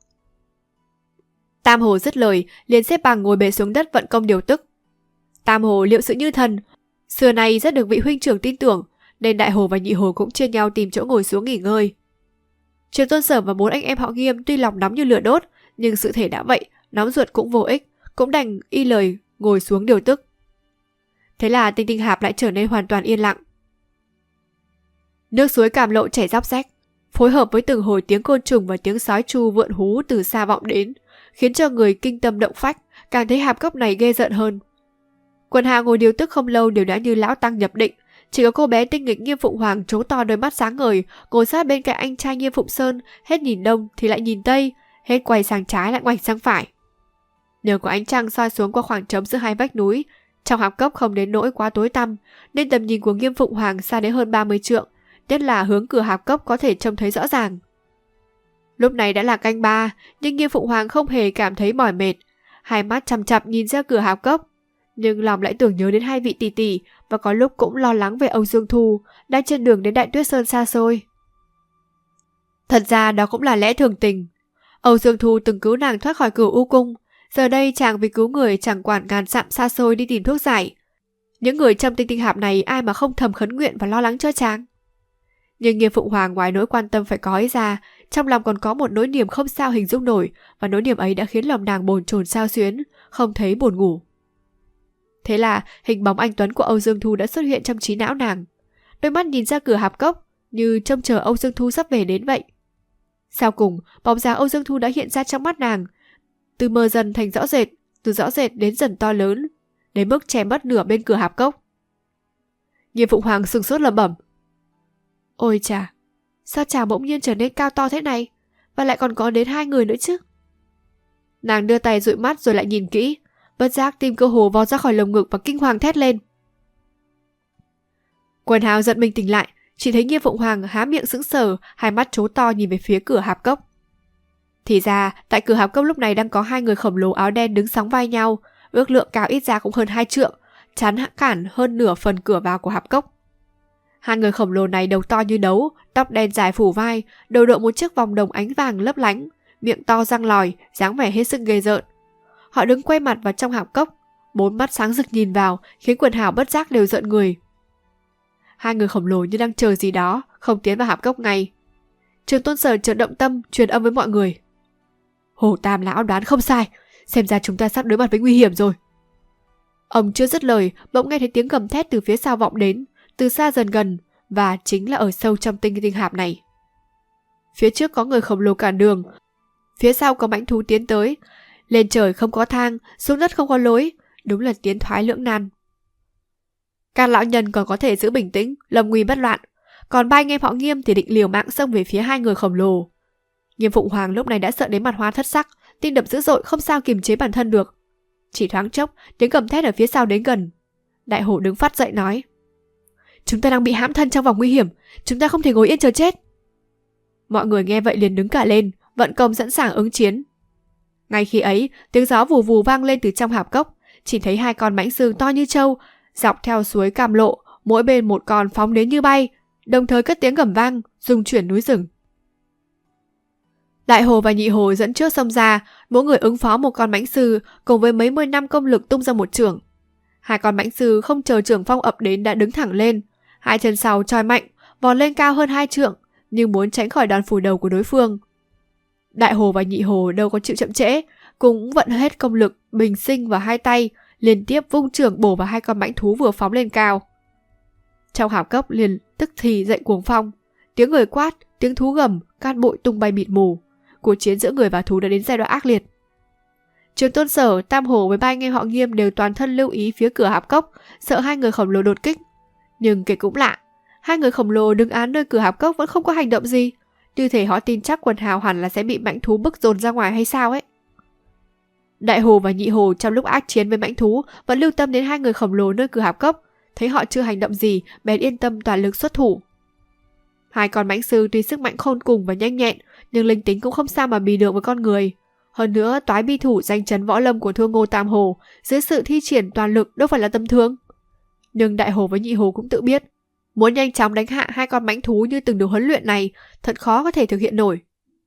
Tam Hồ dứt lời, liền xếp bằng ngồi bệt xuống đất vận công điều tức. Tam Hồ liệu sự như thần, xưa nay rất được vị huynh trưởng tin tưởng, nên Đại Hồ và Nhị Hồ cũng chia nhau tìm chỗ ngồi xuống nghỉ ngơi. Triều Tôn Sở và 4 anh em họ Nghiêm tuy lòng nóng như lửa đốt, nhưng sự thể đã vậy, nóng ruột cũng vô ích, cũng đành y lời ngồi xuống điều tức. Thế là Tinh Tinh Hạp lại trở nên hoàn toàn yên lặng. Nước suối Càm Lộ chảy róc rách, phối hợp với từng hồi tiếng côn trùng và tiếng sói tru vượn hú từ xa vọng đến, khiến cho người kinh tâm động phách, càng thấy hạp cốc này ghê rợn hơn. Quần hào ngồi điều tức không lâu đều đã như lão tăng nhập định, chỉ có cô bé tinh nghịch Nghiêm Phụng Hoàng trố to đôi mắt sáng ngời, ngồi sát bên cạnh anh trai Nghiêm Phụng Sơn, hết nhìn đông thì lại nhìn tây, hết quay sang trái lại ngoảnh sang phải. Nhờ có ánh trăng soi xuống qua khoảng trống giữa hai vách núi, trong hạp cốc không đến nỗi quá tối tăm, nên tầm nhìn của Nghiêm Phụng Hoàng xa đến hơn 30 trượng, nhất là hướng cửa hạp cốc có thể trông thấy rõ ràng. Lúc này đã là canh 3, nhưng Nghiêm Phụng Hoàng không hề cảm thấy mỏi mệt, hai mắt chằm chằm nhìn ra cửa hạp cốc, nhưng lòng lại tưởng nhớ đến hai vị tỷ tỷ, và có lúc cũng lo lắng về Âu Dương Thu đang trên đường đến Đại Tuyết Sơn xa xôi. Thật ra đó cũng là lẽ thường tình. Âu Dương Thu từng cứu nàng thoát khỏi Cửu U cung, giờ đây chàng vì cứu người chẳng quản ngàn dặm xa xôi đi tìm thuốc giải. Những người trong Tinh Tinh Hạp này ai mà không thầm khấn nguyện và lo lắng cho chàng. Nhưng Nghiêm Phụng Hoàng ngoài nỗi quan tâm phải có ấy ra, trong lòng còn có một nỗi niềm không sao hình dung nổi, và nỗi niềm ấy đã khiến lòng nàng bồn chồn xao xuyến, không thấy buồn ngủ. Thế là hình bóng anh tuấn của Âu Dương Thu đã xuất hiện trong trí não nàng. Đôi mắt nhìn ra cửa hạp cốc như trông chờ Âu Dương Thu sắp về đến vậy. Sau cùng, bóng dáng Âu Dương Thu đã hiện ra trong mắt nàng, từ mờ dần thành rõ rệt, từ rõ rệt đến dần to lớn, đến mức che mất nửa bên cửa hạp cốc. Nghiêm Phụng Hoàng sửng sốt lẩm bẩm: "Ôi chà, sao chàng bỗng nhiên trở nên cao to thế này, và lại còn có đến 2 người nữa chứ?" Nàng đưa tay dụi mắt rồi lại nhìn kỹ, bất giác tim cơ hồ vọt ra khỏi lồng ngực và kinh hoàng thét lên. Quần Hào giật mình tỉnh lại, chỉ thấy Nghiêm Phụng Hoàng há miệng sững sờ, hai mắt trố to nhìn về phía cửa hạp cốc. Thì ra, tại cửa hạp cốc lúc này đang có hai người khổng lồ áo đen đứng sóng vai nhau, ước lượng cao ít ra cũng hơn 2 trượng, chắn cản hơn nửa phần cửa vào của hạp cốc. Hai người khổng lồ này đầu to như đấu, tóc đen dài phủ vai, đầu đội một chiếc vòng đồng ánh vàng lấp lánh, miệng to răng lòi, dáng vẻ hết sức ghê rợn. Họ đứng quay mặt vào trong hạp cốc, bốn mắt sáng rực nhìn vào, khiến Quần Hào bất giác đều rợn người. Hai người khổng lồ như đang chờ gì đó, không tiến vào hạp cốc ngay. Trường Tôn Sở chợt động tâm, truyền âm với mọi người. Hồ Tam lão đoán không sai, xem ra chúng ta sắp đối mặt với nguy hiểm rồi. Ông chưa dứt lời, bỗng nghe thấy tiếng gầm thét từ phía sau vọng đến, từ xa dần gần, và chính là ở sâu trong tinh hạp này. Phía trước có người khổng lồ cản đường, phía sau có mãnh thú tiến tới. Lên trời không có thang, xuống đất không có lối, đúng là tiến thoái lưỡng nan. Các lão nhân còn có thể giữ bình tĩnh, lâm nguy bất loạn, còn ba anh em họ Nghiêm thì định liều mạng xông về phía hai người khổng lồ. Nghiêm Phụng Hoàng lúc này đã sợ đến mặt hoa thất sắc, tim đập dữ dội không sao kiềm chế bản thân được. Chỉ thoáng chốc, tiếng gầm thét ở phía sau đến gần. Đại hổ đứng phát dậy nói: Chúng ta đang bị hãm thân trong vòng nguy hiểm, chúng ta không thể ngồi yên chờ chết. Mọi người nghe vậy liền đứng cả lên, vận công sẵn sàng ứng chiến. Ngay khi ấy, tiếng gió vù vù vang lên từ trong hạp cốc, chỉ thấy hai con mãnh sư to như trâu dọc theo suối Cam Lộ, mỗi bên một con phóng đến như bay, đồng thời cất tiếng gầm vang, rung chuyển núi rừng. Đại hồ và nhị hồ dẫn trước xông ra, mỗi người ứng phó một con mãnh sư, cùng với mấy mươi năm công lực tung ra một chưởng. Hai con mãnh sư không chờ chưởng phong ập đến đã đứng thẳng lên, hai chân sau choi mạnh, vọt lên cao hơn 2 trượng, nhưng muốn tránh khỏi đòn phủ đầu của đối phương. Đại hồ và nhị hồ đâu có chịu chậm trễ, cũng vận hết công lực bình sinh vào hai tay, liên tiếp vung chưởng bổ vào hai con mãnh thú vừa phóng lên cao. Trong hạp cốc liền tức thì dậy cuồng phong, tiếng người quát, tiếng thú gầm, cát bụi tung bay mịt mù. Cuộc chiến giữa người và thú đã đến giai đoạn ác liệt. Trường Tôn Sở, Tam Hổ với ba anh em họ Nghiêm đều toàn thân lưu ý phía cửa hạp cốc, sợ hai người khổng lồ đột kích. Nhưng kể cũng lạ, hai người khổng lồ đứng án nơi cửa hạp cốc vẫn không có hành động gì, như thể họ tin chắc Quần Hào hẳn là sẽ bị mãnh thú bức dồn ra ngoài hay sao ấy. Đại hồ và nhị hồ trong lúc ác chiến với mãnh thú vẫn lưu tâm đến hai người khổng lồ nơi cửa hạp cốc, thấy họ chưa hành động gì bèn yên tâm toàn lực xuất thủ. Hai con mãnh sư tuy sức mạnh khôn cùng và nhanh nhẹn, nhưng linh tính cũng không sao mà bì được với con người. Hơn nữa, toái bi thủ danh chấn võ lâm của Thương Ngô Tam Hồ dưới sự thi triển toàn lực đâu phải là tầm thường. Nhưng đại hồ với nhị hồ cũng tự biết, muốn nhanh chóng đánh hạ hai con mãnh thú như từng được huấn luyện này thật khó có thể thực hiện nổi.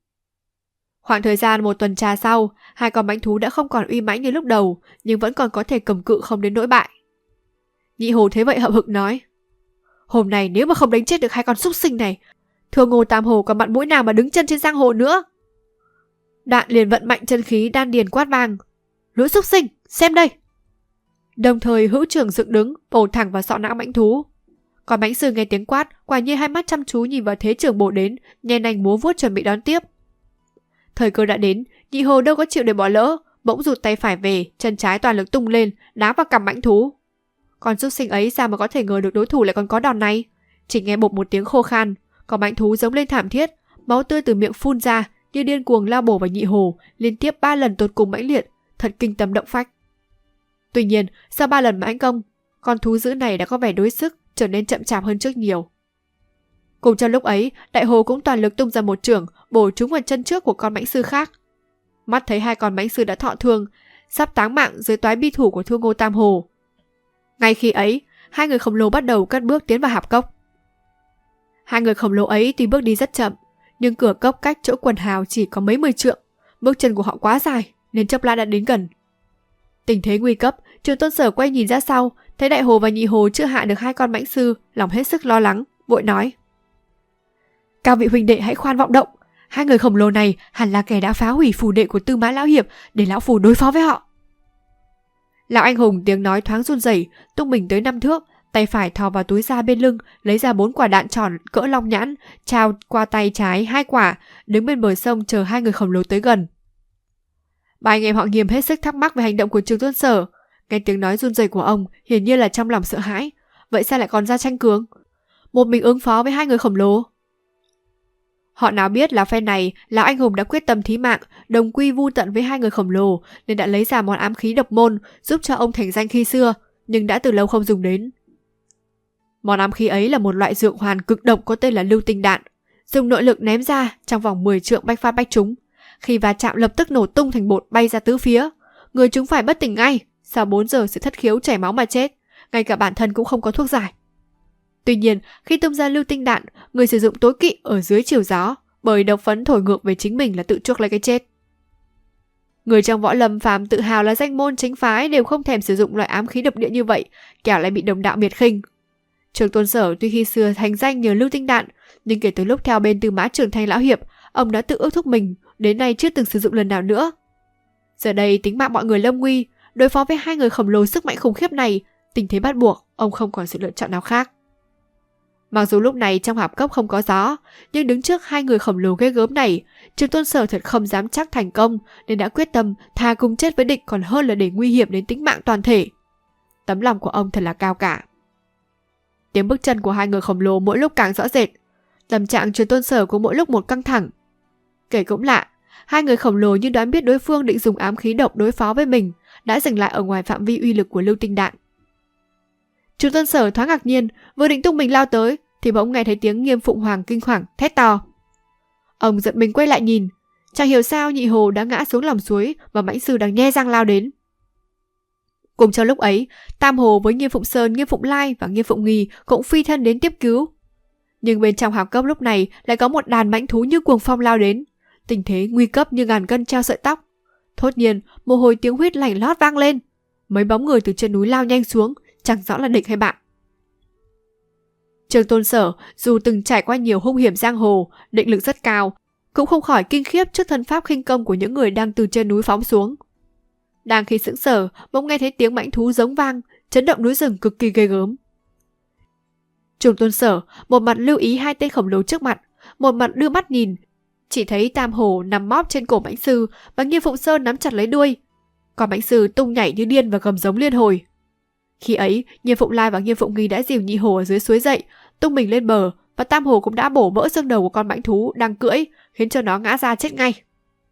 Khoảng thời gian 1 tuần trà sau, hai con mãnh thú đã không còn uy mãnh như lúc đầu, nhưng vẫn còn có thể cầm cự không đến nỗi bại. Nhị hồ thế vậy hậm hực nói: Hôm nay nếu mà không đánh chết được hai con súc sinh này, Thương Ngô Tam Hồ còn mặt mũi nào mà đứng chân trên giang hồ nữa. Đoạn liền vận mạnh chân khí đan điền quát vang: Lũ súc sinh, xem đây! Đồng thời hữu trưởng dựng đứng, bổ thẳng vào sọ não mãnh thú. Còn mãnh sư nghe tiếng quát, quả nhiên hai mắt chăm chú nhìn vào thế trưởng bổ đến, nhen nanh múa vuốt chuẩn bị đón tiếp. Thời cơ đã đến, nhị hồ đâu có chịu để bỏ lỡ, bỗng rụt tay phải về, chân trái toàn lực tung lên, đá vào cằm mãnh thú. Con súc sinh ấy sao mà có thể ngờ được đối thủ lại còn có đòn này? Chỉ nghe bộp một tiếng khô khan, còn mãnh thú giống lên thảm thiết, máu tươi từ miệng phun ra, như điên cuồng lao bổ vào nhị hồ, liên tiếp 3 lần tột cùng mãnh liệt, thật kinh tâm động phách. Tuy nhiên, sau 3 lần mãnh công, con thú dữ này đã có vẻ đuối sức, trở nên chậm chạp hơn trước nhiều. Cùng trong lúc ấy, đại hồ cũng toàn lực tung ra một chưởng, bổ trúng vào chân trước của con mãnh sư khác. Mắt thấy hai con mãnh sư đã thọ thương, sắp táng mạng dưới toái bi thủ của Thương Ngô Tam Hồ. Ngay khi ấy, hai người khổng lồ bắt đầu cất bước tiến vào hạp cốc. Hai người khổng lồ ấy tuy bước đi rất chậm, nhưng cửa cốc cách chỗ Quần Hào chỉ có mấy 10 trượng, bước chân của họ quá dài nên chốc lát đã đến gần. Tình thế nguy cấp, Trường Tôn Sở quay nhìn ra sau, thấy đại hồ và nhị hồ chưa hạ được hai con mãnh sư, lòng hết sức lo lắng, vội nói: Cao vị huynh đệ hãy khoan vọng động, hai người khổng lồ này hẳn là kẻ đã phá hủy phù đệ của Tư Mã lão hiệp để lão phù đối phó với họ. Lão anh hùng tiếng nói thoáng run rẩy, tung mình tới 5 thước, tay phải thò vào túi da bên lưng, lấy ra 4 quả đạn tròn cỡ long nhãn, trao qua tay trái 2 quả, đứng bên bờ sông chờ hai người khổng lồ tới gần. Ba anh em họ Nghiêm hết sức thắc mắc về hành động của Trường Tôn Sở, nghe tiếng nói run rẩy của ông, hiển nhiên là trong lòng sợ hãi, vậy sao lại còn ra tranh cường, một mình ứng phó với hai người khổng lồ? Họ nào biết là phe này, lão anh hùng đã quyết tâm thí mạng, đồng quy vu tận với hai người khổng lồ, nên đã lấy ra món ám khí độc môn giúp cho ông thành danh khi xưa, nhưng đã từ lâu không dùng đến. Món ám khí ấy là một loại dược hoàn cực độc có tên là lưu tinh đạn, dùng nội lực ném ra trong vòng 10 trượng bách phát bách trúng. Khi va chạm lập tức nổ tung thành bột bay ra tứ phía, người chúng phải bất tỉnh ngay, sau 4 giờ sẽ thất khiếu chảy máu mà chết, ngay cả bản thân cũng không có thuốc giải. Tuy nhiên, khi tung ra lưu tinh đạn, người sử dụng tối kỵ ở dưới chiều gió, bởi độc phấn thổi ngược về chính mình là tự chuốc lấy cái chết. Người trong võ lâm phàm tự hào là danh môn chính phái đều không thèm sử dụng loại ám khí độc địa như vậy, kẻo lại bị đồng đạo miệt khinh. Trường Tôn Sở tuy khi xưa thành danh nhờ lưu tinh đạn, nhưng kể từ lúc theo bên Tư Mã Trường Thanh lão hiệp, ông đã tự ước thúc mình, đến nay chưa từng sử dụng lần nào nữa. Giờ đây tính mạng mọi người lâm nguy, đối phó với hai người khổng lồ sức mạnh khủng khiếp này, tình thế bắt buộc, ông không còn sự lựa chọn nào khác. Mặc dù lúc này trong hạp cốc không có gió, nhưng đứng trước hai người khổng lồ ghê gớm này, Trường Tôn Sở thật không dám chắc thành công, nên đã quyết tâm thà cùng chết với địch còn hơn là để nguy hiểm đến tính mạng toàn thể. Tấm lòng của ông thật là cao cả. Tiếng bước chân của hai người khổng lồ mỗi lúc càng rõ rệt, tâm trạng Trường Tôn Sở cũng mỗi lúc một căng thẳng. Kể cũng lạ, hai người khổng lồ như đoán biết đối phương định dùng ám khí độc đối phó với mình, đã dừng lại ở ngoài phạm vi uy lực của lưu tinh đạn. Trường Tôn Sở thoáng ngạc nhiên, vừa định tung mình lao tới thì bỗng nghe thấy tiếng Nghiêm Phụng Hoàng kinh hoàng thét to. Ông giật mình quay lại nhìn, chẳng hiểu sao Nhị Hồ đã ngã xuống lòng suối và mãnh sư đang nhe răng lao đến. Cùng trong lúc ấy, Tam Hồ với Nghiêm Phụng Sơn, Nghiêm Phụng Lai và Nghiêm Phụng Nghi cũng phi thân đến tiếp cứu. Nhưng bên trong hạp cốc lúc này lại có một đàn mãnh thú như cuồng phong lao đến, tình thế nguy cấp như ngàn cân treo sợi tóc. Thốt nhiên, một hồi tiếng huýt lạnh lót vang lên, mấy bóng người từ trên núi lao nhanh xuống, chẳng rõ là địch hay bạn. Trường Tôn Sở dù từng trải qua nhiều hung hiểm giang hồ, định lực rất cao, cũng không khỏi kinh khiếp trước thân pháp khinh công của những người đang từ trên núi phóng xuống. Đang khi sững sờ, bỗng nghe thấy tiếng mãnh thú giống vang, chấn động núi rừng cực kỳ ghê gớm. Trường Tôn Sở một mặt lưu ý hai tên khổng lồ trước mặt, một mặt đưa mắt nhìn, chỉ thấy Tam Hồ nằm móp trên cổ mãnh sư và Nghiêm Phụng Sơn nắm chặt lấy đuôi, còn mãnh sư tung nhảy như điên và gầm giống liên hồi. Khi ấy, Nghiêm Phụng Lai và Nghiêm Phụng Nghi đã dìu Nhị Hồ ở dưới suối dậy, tung mình lên bờ, và Tam Hồ cũng đã bổ vỡ xương đầu của con mãnh thú đang cưỡi, khiến cho nó ngã ra chết ngay.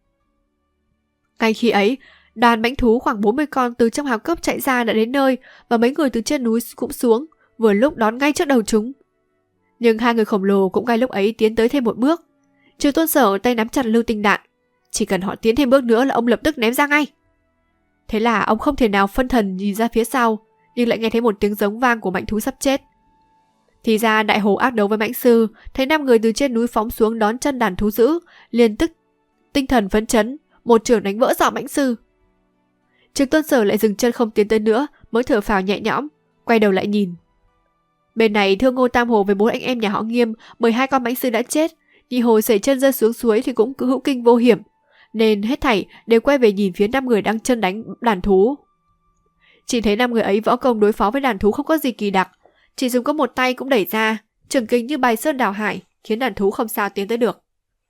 Ngay khi ấy, đàn mãnh thú khoảng 40 con từ trong hạp cốc chạy ra đã đến nơi, và mấy người từ trên núi cũng xuống, vừa lúc đón ngay trước đầu chúng. Nhưng hai người khổng lồ cũng ngay lúc ấy tiến tới thêm một bước. Trường Tôn Sở tay nắm chặt lưu tinh đạn, chỉ cần họ tiến thêm bước nữa là ông lập tức ném ra ngay. Thế là ông không thể nào phân thần nhìn ra phía sau, nhưng lại nghe thấy một tiếng giống vang của mãnh thú sắp chết. Thì ra Đại Hồ ác đấu với mãnh sư, thấy 5 người từ trên núi phóng xuống đón chân đàn thú dữ, liền tức tinh thần phấn chấn, một chưởng đánh vỡ giỏ mãnh sư. Trường Tôn Sở lại dừng chân không tiến tới nữa, mới thở phào nhẹ nhõm, quay đầu lại nhìn. Bên này Thương Ngô Tam Hồ với 4 anh em nhà họ Nghiêm, 12 con mãnh sư đã chết, Nhị Hồ sẩy chân rơi xuống suối thì cũng cứ hữu kinh vô hiểm, nên hết thảy đều quay về nhìn phía 5 người đang chân đánh đàn thú. Chỉ thấy 5 người ấy võ công đối phó với đàn thú không có gì kỳ đặc, chỉ dùng có một tay cũng đẩy ra, trường kình như bài sơn đào hải, khiến đàn thú không sao tiến tới được.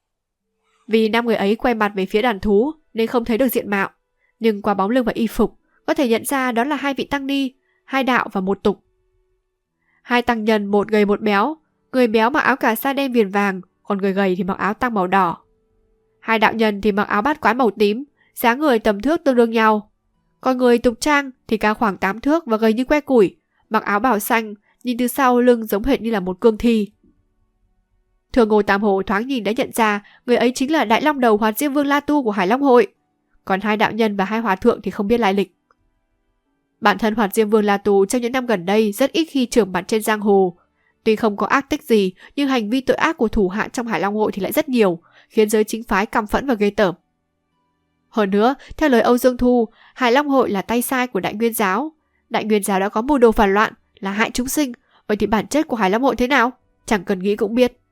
Vì 5 người ấy quay mặt về phía đàn thú nên không thấy được diện mạo, nhưng qua bóng lưng và y phục có thể nhận ra đó là 2 vị tăng ni, 2 đạo và 1 tục. 2 tăng nhân, một gầy một béo, người béo mặc áo cà sa đen viền vàng, còn người gầy thì mặc áo tang màu đỏ. 2 đạo nhân thì mặc áo bát quái màu tím, dáng người tầm thước tương đương nhau. Còn người tục trang thì cao khoảng 8 thước và gầy như que củi, mặc áo bào xanh, nhìn từ sau lưng giống hệt như là một cương thi. Thường Ngô Tam Hồ thoáng nhìn đã nhận ra người ấy chính là Đại Long Đầu Hoạt Diêm Vương La Tu của Hải Long Hội, còn 2 đạo nhân và 2 hòa thượng thì không biết lai lịch. Bản thân Hoạt Diêm Vương La Tu trong những năm gần đây rất ít khi trưởng mặt trên giang hồ, tuy không có ác tích gì nhưng hành vi tội ác của thủ hạ trong Hải Long Hội thì lại rất nhiều, khiến giới chính phái căm phẫn và ghê tởm. Hơn nữa, theo lời Âu Dương Thu, Hải Long Hội là tay sai của Đại Nguyên Giáo. Đại Nguyên Giáo đã có mưu đồ phản loạn, là hại chúng sinh, vậy thì bản chất của Hải Long Hội thế nào? Chẳng cần nghĩ cũng biết.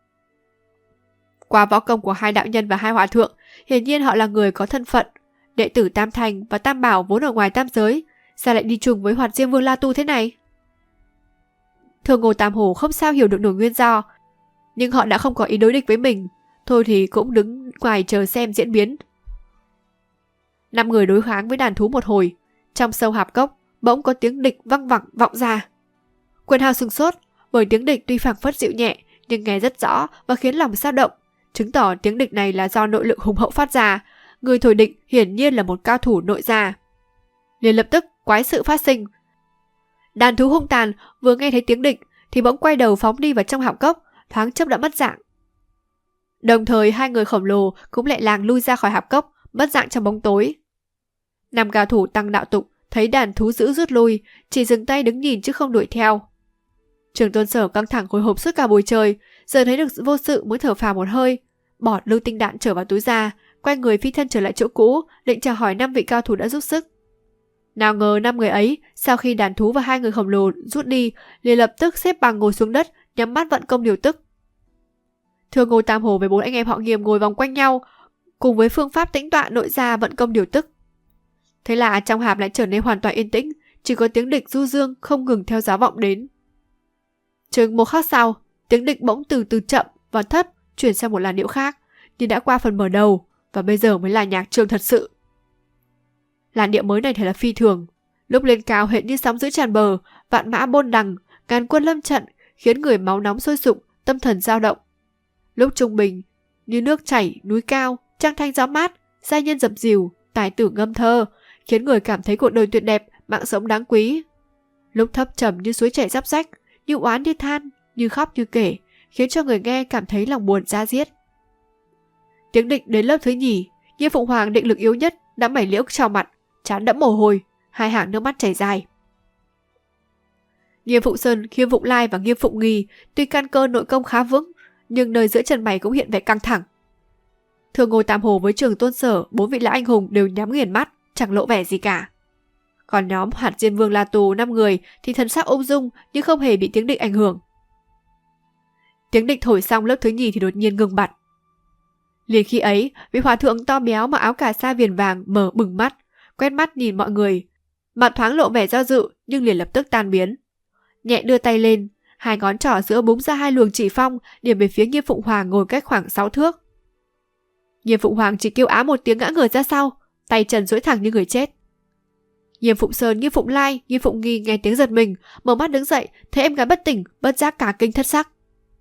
Qua võ công của 2 đạo nhân và 2 hòa thượng, hiển nhiên họ là người có thân phận, đệ tử Tam Thành và Tam Bảo vốn ở ngoài tam giới, sao lại đi chung với Hoạt Diêm Vương La Tu thế này? Thường Ngô Tam Hồ không sao hiểu được nổi nguyên do, nhưng họ đã không có ý đối địch với mình, thôi thì cũng đứng ngoài chờ xem diễn biến. 5 người đối kháng với đàn thú một hồi, trong sâu hạp cốc bỗng có tiếng địch văng vẳng vọng ra. Quyền Hào sửng sốt, bởi tiếng địch tuy phảng phất dịu nhẹ nhưng nghe rất rõ và khiến lòng dao động, chứng tỏ tiếng địch này là do nội lực hùng hậu phát ra. Người thổi địch hiển nhiên là một cao thủ nội gia. Liền lập tức quái sự phát sinh. Đàn thú hung tàn vừa nghe thấy tiếng địch thì bỗng quay đầu phóng đi vào trong hạp cốc, thoáng chốc đã mất dạng. Đồng thời hai người khổng lồ cũng lẹ làng lui ra khỏi hạp cốc, mất dạng trong bóng tối. 5 cao thủ tăng đạo tục thấy đàn thú dữ rút lui, chỉ dừng tay đứng nhìn chứ không đuổi theo. Trường Tôn Sở căng thẳng hồi hộp suốt cả buổi trời, giờ thấy được vô sự mới thở phào một hơi, bỏ lưu tinh đạn trở vào túi ra, quay người phi thân trở lại chỗ cũ, định chào hỏi 5 vị cao thủ đã giúp sức. Nào ngờ 5 người ấy, sau khi đàn thú và 2 người khổng lồ rút đi, liền lập tức xếp bằng ngồi xuống đất, nhắm mắt vận công điều tức. Thương Ngô Tam Hồ với 4 anh em họ Nghiêm ngồi vòng quanh nhau, cùng với phương pháp tĩnh tọa nội gia vận công điều tức. Thế là trong hạp lại trở nên hoàn toàn yên tĩnh, chỉ có tiếng địch du dương không ngừng theo gió vọng đến. Chừng một khắc sau, tiếng địch bỗng từ từ chậm và thấp chuyển sang một làn điệu khác, như đã qua phần mở đầu và bây giờ mới là nhạc trường thật sự. Làn điệu mới này thật là phi thường, lúc lên cao hệt như sóng giữ tràn bờ, vạn mã bôn đằng, ngàn quân lâm trận, khiến người máu nóng sôi sục, tâm thần dao động. Lúc trung bình, như nước chảy núi cao, trăng thanh gió mát, giai nhân dập dìu, tài tử ngâm thơ, khiến người cảm thấy cuộc đời tuyệt đẹp, mạng sống đáng quý. Lúc thấp trầm như suối chảy róc rách, như oán như than, như khóc như kể, khiến cho người nghe cảm thấy lòng buồn da diết. Tiếng địch đến lớp thứ nhì, Nghiêm Phụng Hoàng định lực yếu nhất đã mẩy liễu trào mặt, trán đẫm mồ hôi, 2 hàng nước mắt chảy dài. Nghiêm Phụng Sơn, Nghiêm Phụng Lai và Nghiêm Phụng Nghi tuy căn cơ nội công khá vững, nhưng nơi giữa chân mày cũng hiện vẻ căng thẳng. Thường Ngô Tam Hồ với Trường Tôn Sở, 4 vị lão anh hùng đều nhắm nghiền mắt, chẳng lộ vẻ gì cả. Còn nhóm Hạt Diên Vương La Tù 5 người thì thần sắc ung dung nhưng không hề bị tiếng địch ảnh hưởng. Tiếng địch thổi xong lớp thứ nhì thì đột nhiên ngừng bặt. Liền khi ấy, vị hòa thượng to béo mặc áo cà sa viền vàng mở bừng mắt, quét mắt nhìn mọi người, mặt thoáng lộ vẻ do dự nhưng liền lập tức tan biến. Nhẹ đưa tay lên, 2 ngón trỏ giữa búng ra 2 luồng chỉ phong điểm về phía Nghiêm Phụng Hoàng ngồi cách khoảng 6 thước. Nghiêm Phụng Hoàng chỉ kêu á một tiếng ngã người ra sau, tay chân duỗi thẳng như người chết. Nghiêm Phụng Sơn, Nghiêm Phụng Lai, Nghiêm Phụng Nghi nghe tiếng giật mình, mở mắt đứng dậy, thấy em gái bất tỉnh, bất giác cả kinh thất sắc.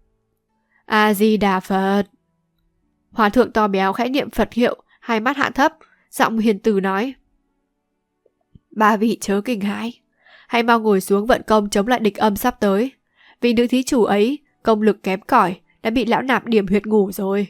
A Di Đà Phật. Hòa thượng to béo khẽ niệm Phật hiệu, 2 mắt hạ thấp, giọng hiền từ nói: 3 vị chớ kinh hãi, hãy mau ngồi xuống vận công chống lại địch âm sắp tới. Vì nữ thí chủ ấy công lực kém cỏi, đã bị lão nạp điểm huyệt ngủ rồi.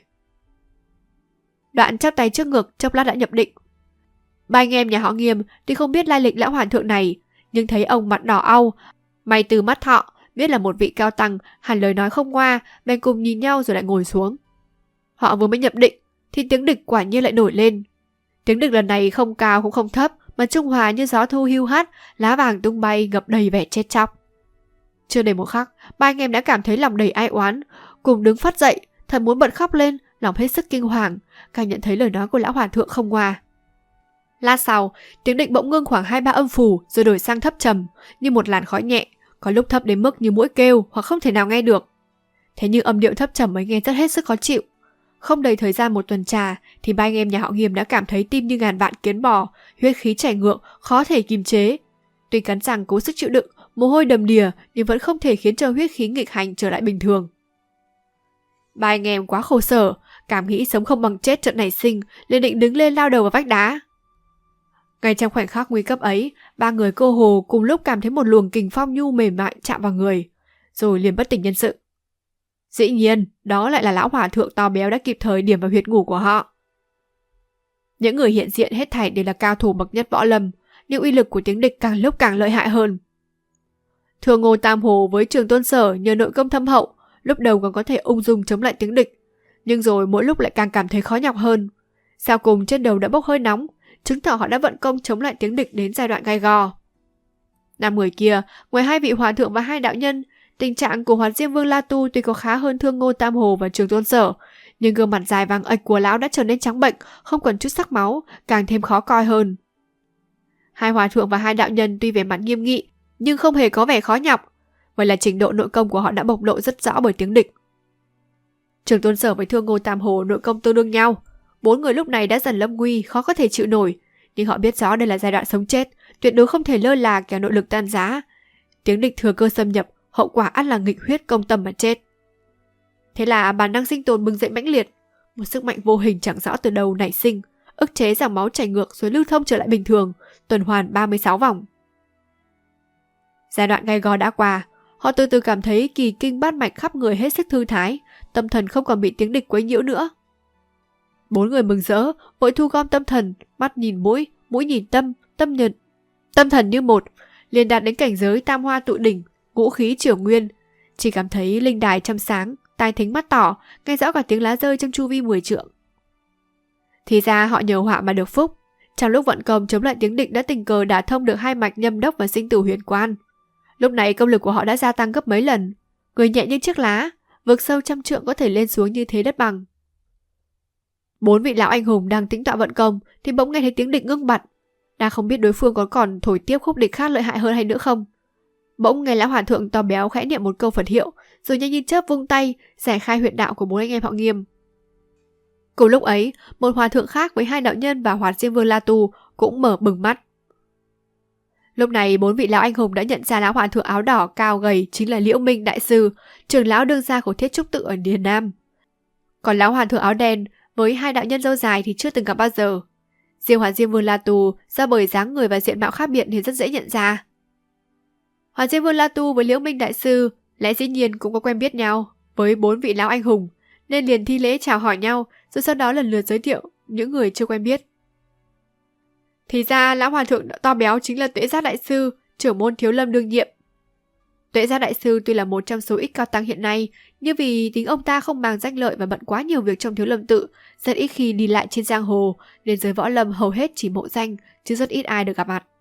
Đoạn chắp tay trước ngực, chốc lát đã nhập định. 3 anh em nhà họ Nghiêm tuy không biết lai lịch lão hoàn thượng này, nhưng thấy ông mặt đỏ au, mày từ mắt thọ, biết là một vị cao tăng, hẳn lời nói không ngoa, bèn cùng nhìn nhau rồi lại ngồi xuống. Họ vừa mới nhập định thì tiếng địch quả nhiên lại nổi lên. Tiếng địch lần này không cao cũng không thấp, mà trung hòa như gió thu hiu hắt, lá vàng tung bay, ngập đầy vẻ chết chóc. Chưa đầy một khắc, 3 anh em đã cảm thấy lòng đầy ai oán, cùng đứng phắt dậy, thật muốn bật khóc lên, lòng hết sức kinh hoàng, càng nhận thấy lời nói của lão hòa thượng không ngoa. Lát sau, tiếng địch bỗng ngưng khoảng 2-3 âm phủ rồi đổi sang thấp trầm, như một làn khói nhẹ, có lúc thấp đến mức như muỗi kêu hoặc không thể nào nghe được. Thế nhưng âm điệu thấp trầm mới nghe rất hết sức khó chịu. Không đầy thời gian 1 tuần trà thì 3 anh em nhà họ Nghiêm đã cảm thấy tim như ngàn vạn kiến bò, huyết khí chảy ngược, khó thể kiềm chế. Tuy cắn răng cố sức chịu đựng, mồ hôi đầm đìa nhưng vẫn không thể khiến cho huyết khí nghịch hành trở lại bình thường. 3 anh em quá khổ sở, cảm nghĩ sống không bằng chết trận nảy sinh, liền định đứng lên lao đầu vào vách đá. Ngay trong khoảnh khắc nguy cấp ấy, 3 người cô hồ cùng lúc cảm thấy một luồng kình phong nhu mềm mại chạm vào người, rồi liền bất tỉnh nhân sự. Dĩ nhiên, đó lại là lão hòa thượng to béo đã kịp thời điểm vào huyệt ngủ của họ. Những người hiện diện hết thảy đều là cao thủ bậc nhất võ lâm, nhưng uy lực của tiếng địch càng lúc càng lợi hại hơn. Thường Ngô Tam Hồ với Trường Tôn Sở nhờ nội công thâm hậu, lúc đầu còn có thể ung dung chống lại tiếng địch, nhưng rồi mỗi lúc lại càng cảm thấy khó nhọc hơn. Sau cùng trên đầu đã bốc hơi nóng, chứng tỏ họ đã vận công chống lại tiếng địch đến giai đoạn gai go. 5 người kia, ngoài 2 vị hòa thượng và 2 đạo nhân, tình trạng của Hoạt Diêm Vương La Tu tuy có khá hơn Thương Ngô Tam Hồ và Trường Tôn Sở, nhưng gương mặt dài vàng ạch của lão đã trở nên trắng bệnh, không còn chút sắc máu, càng thêm khó coi hơn. 2 hòa thượng và 2 đạo nhân tuy vẻ mặt nghiêm nghị, nhưng không hề có vẻ khó nhọc. Vậy là trình độ nội công của họ đã bộc lộ rất rõ bởi tiếng địch. Trường Tôn Sở với Thương Ngô Tam Hồ nội công tương đương nhau. 4 người lúc này đã dần lâm nguy, khó có thể chịu nổi, nhưng họ biết rõ đây là giai đoạn sống chết, tuyệt đối không thể lơ là kéo nội lực tan rã. Tiếng địch thừa cơ xâm nhập, hậu quả ắt là nghịch huyết công tâm mà chết. Thế là bản năng sinh tồn bừng dậy mãnh liệt, Một sức mạnh vô hình chẳng rõ từ đâu nảy sinh, ức chế dòng máu chảy ngược rồi lưu thông trở lại bình thường, tuần hoàn 36 vòng. Giai đoạn gay go đã qua, họ từ từ cảm thấy kỳ kinh bát mạch khắp người hết sức thư thái, tâm thần không còn bị tiếng địch quấy nhiễu nữa. 4 người mừng rỡ, vội thu gom tâm thần, mắt nhìn mũi, mũi nhìn tâm, tâm thần như một, liền đạt đến cảnh giới tam hoa tụ đỉnh, ngũ khí triểu nguyên. Chỉ cảm thấy linh đài trong sáng, tai thính mắt tỏ, nghe rõ cả tiếng lá rơi trong chu vi 10 trượng. Thì ra họ nhờ họa mà được phúc. Trong lúc vận công chống lại tiếng địch đã tình cờ đả thông được 2 mạch nhâm đốc và sinh tử huyền quan. Lúc này công lực của họ đã gia tăng gấp mấy lần, người nhẹ như chiếc lá, vực sâu trăm trượng có thể lên xuống như thế đất bằng. 4 vị lão anh hùng đang tĩnh tọa vận công thì bỗng nghe thấy tiếng địch ngưng bặt. Đang không biết đối phương có còn thổi tiếp khúc địch khác lợi hại hơn hay nữa không. Bỗng nghe lão hòa thượng to béo khẽ niệm một câu Phật hiệu, rồi nhanh như chớp vung tay giải khai huyệt đạo của 4 anh em họ Nghiêm. Cùng lúc ấy, một hòa thượng khác với 2 đạo nhân và Hoạt Diêm Vương La Tu cũng mở bừng mắt. Lúc này 4 vị lão anh hùng đã nhận ra lão hòa thượng áo đỏ cao gầy chính là Liễu Minh đại sư, trưởng lão đương gia của Thiết Trúc Tự ở Điền Nam. Còn lão hòa thượng áo đen với 2 đạo nhân râu dài thì chưa từng gặp bao giờ. Riêng Hoạt Diêm Vương La Tu do bởi dáng người và diện mạo khác biệt thì rất dễ nhận ra. Hoạt Diêm Vương La Tu với Liễu Minh đại sư lẽ dĩ nhiên cũng có quen biết nhau với 4 vị lão anh hùng, nên liền thi lễ chào hỏi nhau, rồi sau đó lần lượt giới thiệu những người chưa quen biết. Thì ra lão hòa thượng to béo chính là Tuệ Giác đại sư, trưởng môn Thiếu Lâm đương nhiệm. Tuệ Giác đại sư tuy là một trong số ít cao tăng hiện nay, nhưng vì tính ông ta không màng danh lợi và bận quá nhiều việc trong Thiếu Lâm tự, rất ít khi đi lại trên giang hồ, nên giới võ lâm hầu hết chỉ mộ danh, chứ rất ít ai được gặp mặt.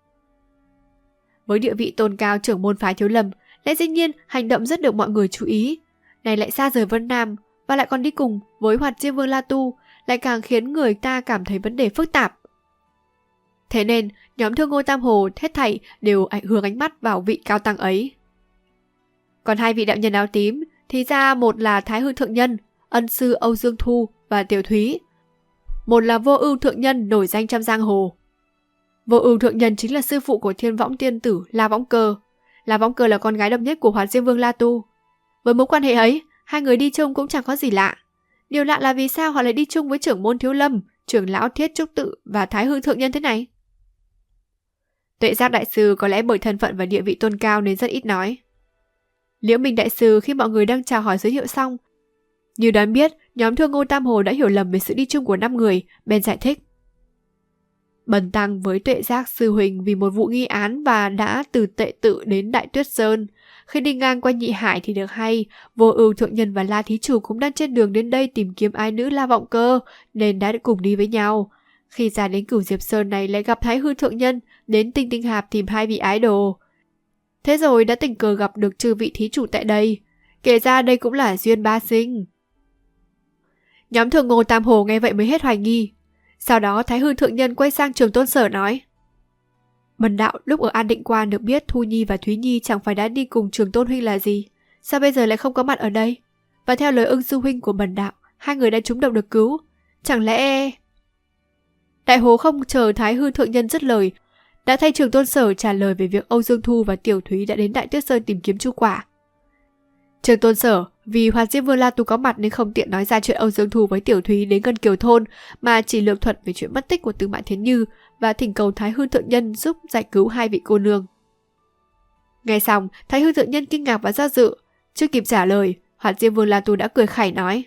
Với địa vị tôn cao trưởng môn phái Thiếu Lâm, lẽ dĩ nhiên hành động rất được mọi người chú ý. Này lại xa rời Vân Nam và lại còn đi cùng với Hoạt Diêm Vương La Tu, lại càng khiến người ta cảm thấy vấn đề phức tạp. Thế nên nhóm Thương Ngôi Tam Hồ hết thảy đều hướng ánh mắt vào vị cao tăng ấy. Còn 2 vị đạo nhân áo tím thì ra một là Thái Hư Thượng Nhân, ân sư Âu Dương Thu và Tiểu Thúy. Một là Vô Ưu Thượng Nhân nổi danh trong giang hồ. Vô Ưu Thượng Nhân chính là sư phụ của Thiên Võng Tiên Tử La Võng Cơ. La Võng Cơ là con gái độc nhất của Hoạt Diêm Vương La Tu. Với mối quan hệ ấy, 2 người đi chung cũng chẳng có gì lạ. Điều lạ là vì sao họ lại đi chung với trưởng môn Thiếu Lâm, trưởng lão Thiết Trúc Tự và Thái Hư Thượng Nhân thế này? Tuệ Giác đại sư có lẽ bởi thân phận và địa vị tôn cao nên rất ít nói. Liễu Minh đại sư khi mọi người đang chào hỏi giới thiệu xong, như đoán biết nhóm Thương Ngôi Tam Hồ đã hiểu lầm về sự đi chung của 5 người, bèn giải thích. Bần tăng với Tuệ Giác sư huynh vì một vụ nghi án và đã từ Tệ Tự đến Đại Tuyết Sơn. Khi đi ngang qua Nhị Hải thì được hay Vô Ưu Thượng Nhân và La Thí Chủ cũng đang trên đường đến đây tìm kiếm ái nữ La Vọng Cơ, nên đã cùng đi với nhau. Khi ra đến Cửu Diệp Sơn này lại gặp Thái Hư Thượng Nhân đến Tinh Tinh Hạp tìm 2 vị ái đồ. Thế rồi đã tình cờ gặp được chư vị thí chủ tại đây. Kể ra đây cũng là duyên ba sinh. Nhóm Thường Ngô Tam Hồ nghe vậy mới hết hoài nghi. Sau đó Thái Hư Thượng Nhân quay sang Trường Tôn Sở nói: Bần đạo lúc ở An Định Quan được biết Thu Nhi và Thúy Nhi chẳng phải đã đi cùng Trường Tôn huynh là gì, sao bây giờ lại không có mặt ở đây? Và theo lời Ưng sư huynh của bần đạo, 2 người đã trúng độc được cứu. Chẳng lẽ... Đại Hồ không chờ Thái Hư Thượng Nhân dứt lời, đã thay Trường Tôn Sở trả lời về việc Âu Dương Thu và Tiểu Thúy đã đến Đại Tuyết Sơn tìm kiếm chu quả. Trường Tôn Sở vì Hoạt Diêm Vương La Tu có mặt nên không tiện nói ra chuyện Âu Dương Thu với Tiểu Thúy đến Ngân Kiều Thôn, mà chỉ lược thuật về chuyện mất tích của Tư Mã Thiến Như và thỉnh cầu Thái Hư Thượng Nhân giúp giải cứu 2 vị cô nương. Nghe xong, Thái Hư Thượng Nhân kinh ngạc và do dự, chưa kịp trả lời, Hoạt Diêm Vương La Tu đã cười khẩy nói: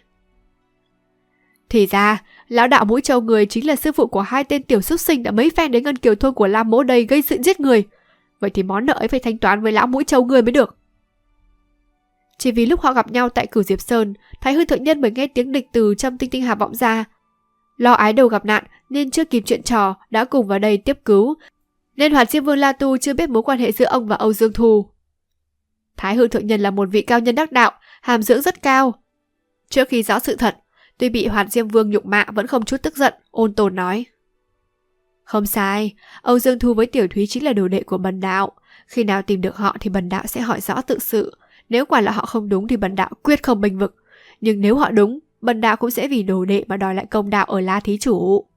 Thì ra, lão đạo Mũi Châu người chính là sư phụ của 2 tên tiểu súc sinh đã mấy phen đến Ngân Kiều Thôn của Lam Mỗ đây gây sự giết người. Vậy thì món nợ ấy phải thanh toán với lão Mũi Châu người mới được. Chỉ vì lúc họ gặp nhau tại Cửu Diệp Sơn, Thái Hư Thượng Nhân mới nghe tiếng địch từ trong Tinh Tinh Hạp vọng ra. Lo ái đầu gặp nạn nên chưa kịp chuyện trò đã cùng vào đây tiếp cứu, nên Hoạt Diêm Vương La Tu chưa biết mối quan hệ giữa ông và Âu Dương Thu. Thái Hư Thượng Nhân là một vị cao nhân đắc đạo, hàm dưỡng rất cao. Trước khi rõ sự thật, tuy bị Hoạt Diêm Vương nhục mạ vẫn không chút tức giận, ôn tồn nói: Không sai, Âu Dương Thu với Tiểu Thúy chính là đồ đệ của bần đạo. Khi nào tìm được họ thì bần đạo sẽ hỏi rõ tự sự. Nếu quả là họ không đúng thì bần đạo quyết không bênh vực. Nhưng nếu họ đúng, bần đạo cũng sẽ vì đồ đệ mà đòi lại công đạo ở La Thí Chủ.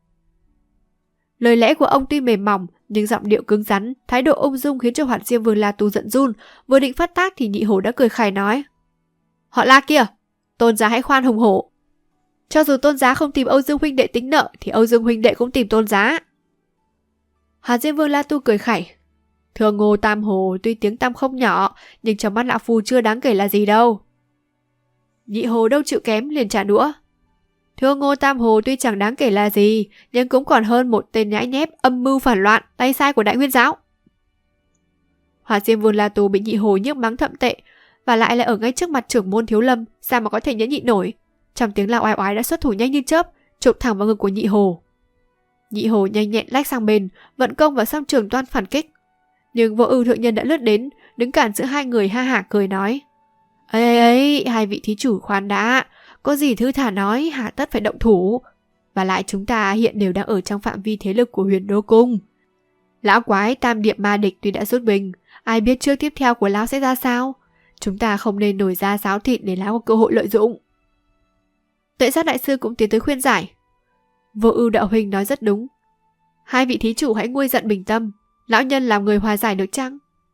Lời lẽ của ông tuy mềm mỏng, nhưng giọng điệu cứng rắn, thái độ ung dung khiến cho Hoạt Diêm Vương La Tu giận run. Vừa định phát tác thì Nhị Hổ đã cười khẩy nói: Họ La kia, tôn giá hãy khoan hùng hổ. Cho dù Tôn Giá không tìm Âu Dương huynh đệ tính nợ thì Âu Dương huynh đệ cũng tìm Tôn Giá. Hà Diêm Vương La Tu cười khẩy. Thưa Ngô Tam Hồ, tuy tiếng tăm không nhỏ, nhưng trong mắt lão phu chưa đáng kể là gì đâu. Nhị Hồ đâu chịu kém liền trả đũa. Thưa Ngô Tam Hồ, tuy chẳng đáng kể là gì, nhưng cũng còn hơn một tên nhãi nhép âm mưu phản loạn, tay sai của Đại Nguyên giáo. Hà Diêm Vương La Tu bị Nhị Hồ nhức mắng thậm tệ, và lại ở ngay trước mặt trưởng môn Thiếu Lâm, sao mà có thể nhẫn nhịn nổi. Trong tiếng la oai oái đã xuất thủ nhanh như chớp, chụp thẳng vào ngực của Nhị Hồ. Nhị Hồ nhanh nhẹn lách sang bên, vận công vào song trường toan phản kích. Nhưng Vô Ưu thượng nhân đã lướt đến, đứng cản giữa hai người, ha hả cười nói: ấy, hai vị thí chủ khoan đã, có gì thư thả nói, hà tất phải động thủ. Và lại chúng ta hiện đều đang ở trong phạm vi thế lực của Huyền Đô Cung. Lão quái Tam Điệp Ma Địch tuy đã rút binh, ai biết trước tiếp theo của lão sẽ ra sao. Chúng ta không nên nổi ra sáo thịt để lão có cơ hội lợi dụng. Tuệ Giác đại sư cũng tiến tới khuyên giải. Vô Ưu đạo huynh nói rất đúng. Hai vị thí chủ hãy nguôi giận bình tâm, lão nhân làm người hòa giải được chăng?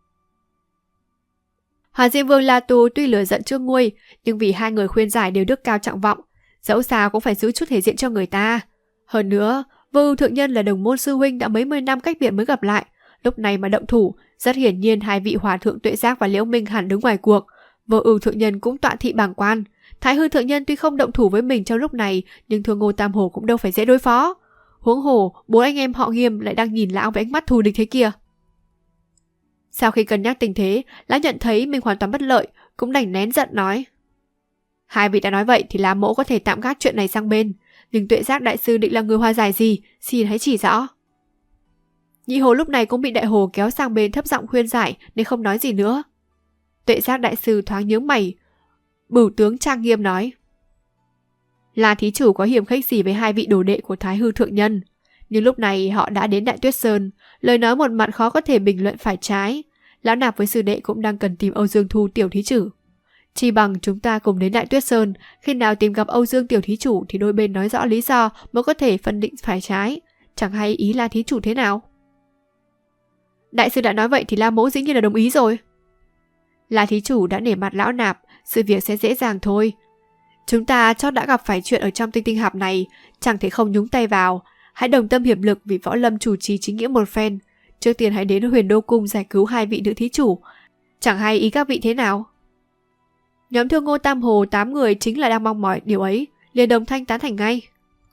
Hà Diêm Vương La Tu tuy lửa giận chưa nguôi, nhưng vì hai người khuyên giải đều đức cao trọng vọng, dẫu sao cũng phải giữ chút thể diện cho người ta. Hơn nữa, Vô Ưu thượng nhân là đồng môn sư huynh đã mấy mươi năm cách biệt mới gặp lại, lúc này mà động thủ, rất hiển nhiên hai vị hòa thượng Tuệ Giác và Liễu Minh hẳn đứng ngoài cuộc. Vô Ưu thượng nhân cũng tọa thị bàng quan. Thái Hư thượng nhân tuy không động thủ với mình trong lúc này, nhưng Thương Ngô Tam Hồ cũng đâu phải dễ đối phó. Huống hồ, bốn anh em họ Nghiêm lại đang nhìn lão với ánh mắt thù địch thế kia. Sau khi cân nhắc tình thế, lão nhận thấy mình hoàn toàn bất lợi, cũng đành nén giận nói: hai vị đã nói vậy thì La mỗ có thể tạm gác chuyện này sang bên, nhưng Tuệ Giác đại sư định là người hòa giải gì, xin hãy chỉ rõ. Nhị Hồ lúc này cũng bị Đại Hồ kéo sang bên thấp giọng khuyên giải nên không nói gì nữa. Tuệ Giác đại sư thoáng nhướng mày, bửu tướng trang nghiêm nói: là thí chủ có hiềm khích gì với hai vị đồ đệ của Thái Hư thượng nhân, nhưng lúc này họ đã đến Đại Tuyết Sơn, lời nói một mặt khó có thể bình luận phải trái. Lão nạp với sư đệ cũng đang cần tìm Âu Dương Thu tiểu thí chủ. Chỉ bằng chúng ta cùng đến Đại Tuyết Sơn, khi nào tìm gặp Âu Dương tiểu thí chủ thì đôi bên nói rõ lý do mới có thể phân định phải trái. Chẳng hay ý là thí chủ thế nào? Đại sư đã nói vậy thì La mỗ dĩ nhiên là đồng ý rồi. Là thí chủ đã nể mặt lão nạp, sự việc sẽ dễ dàng thôi. Chúng ta chót đã gặp phải chuyện ở trong Tinh Tinh Hạp này, chẳng thể không nhúng tay vào. Hãy đồng tâm hiệp lực vì võ lâm chủ trì chính nghĩa một phen. Trước tiên hãy đến Huyền Đô Cung giải cứu hai vị nữ thí chủ. Chẳng hay ý các vị thế nào? Nhóm Thương Ngô Tam Hồ 8 người chính là đang mong mỏi điều ấy, liền đồng thanh tán thành ngay.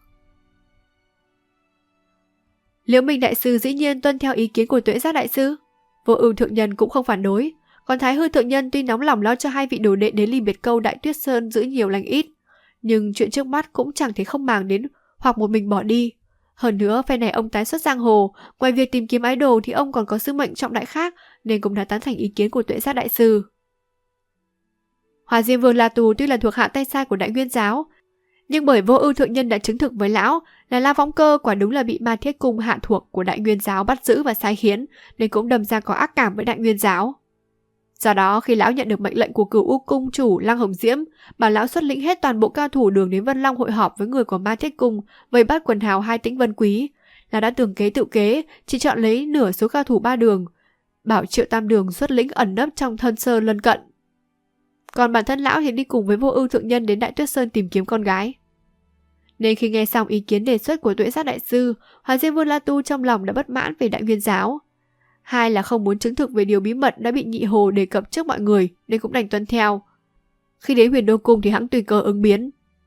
Liễu Minh đại sư dĩ nhiên tuân theo ý kiến của Tuệ Giác đại sư. Vô Ưu thượng nhân cũng không phản đối. Còn Thái Hư thượng nhân tuy nóng lòng lo cho hai vị đồ đệ đến Ly Biệt Câu Đại Tuyết Sơn giữ nhiều lành ít, nhưng chuyện trước mắt cũng chẳng thể không màng đến hoặc một mình bỏ đi. Hơn nữa, phe này ông tái xuất giang hồ, ngoài việc tìm kiếm idol thì ông còn có sứ mệnh trọng đại khác, nên cũng đã tán thành ý kiến của Tuệ Giác đại sư. Hòa Diêm Vương La Tu tuy là thuộc hạ tay sai của Đại Nguyên giáo, nhưng bởi Vô Ưu thượng nhân đã chứng thực với lão là La Võng Cơ quả đúng là bị Ma Thiết Cung hạ thuộc của Đại Nguyên giáo bắt giữ và sai khiến, nên cũng đâm ra có ác cảm với Đại Nguyên giáo. Do đó, khi lão nhận được mệnh lệnh của Cửu U cung chủ Lăng Hồng Diễm, bảo lão xuất lĩnh hết toàn bộ cao thủ đường đến Vân Long hội họp với người của Ma Thiết Cung, vây bắt quần hào Hai Tĩnh Vân Quý, là đã tường kế tự kế, chỉ chọn lấy nửa số cao thủ ba đường, bảo Triệu Tam Đường xuất lĩnh ẩn nấp trong thân sơn lân cận. Còn bản thân lão thì đi cùng với Vô Ưu thượng nhân đến Đại Tuyết Sơn tìm kiếm con gái. Nên khi nghe xong ý kiến đề xuất của Tuệ Giác đại sư, Hòa Diêm Vương La Tu trong lòng đã bất mãn về Đại Nguyên giáo. Hai là không muốn chứng thực về điều bí mật đã bị Nhị Hồ đề cập trước mọi người, nên cũng đành tuân theo. Khi đến Huyền Đô Cung thì hẵng tùy cơ ứng biến.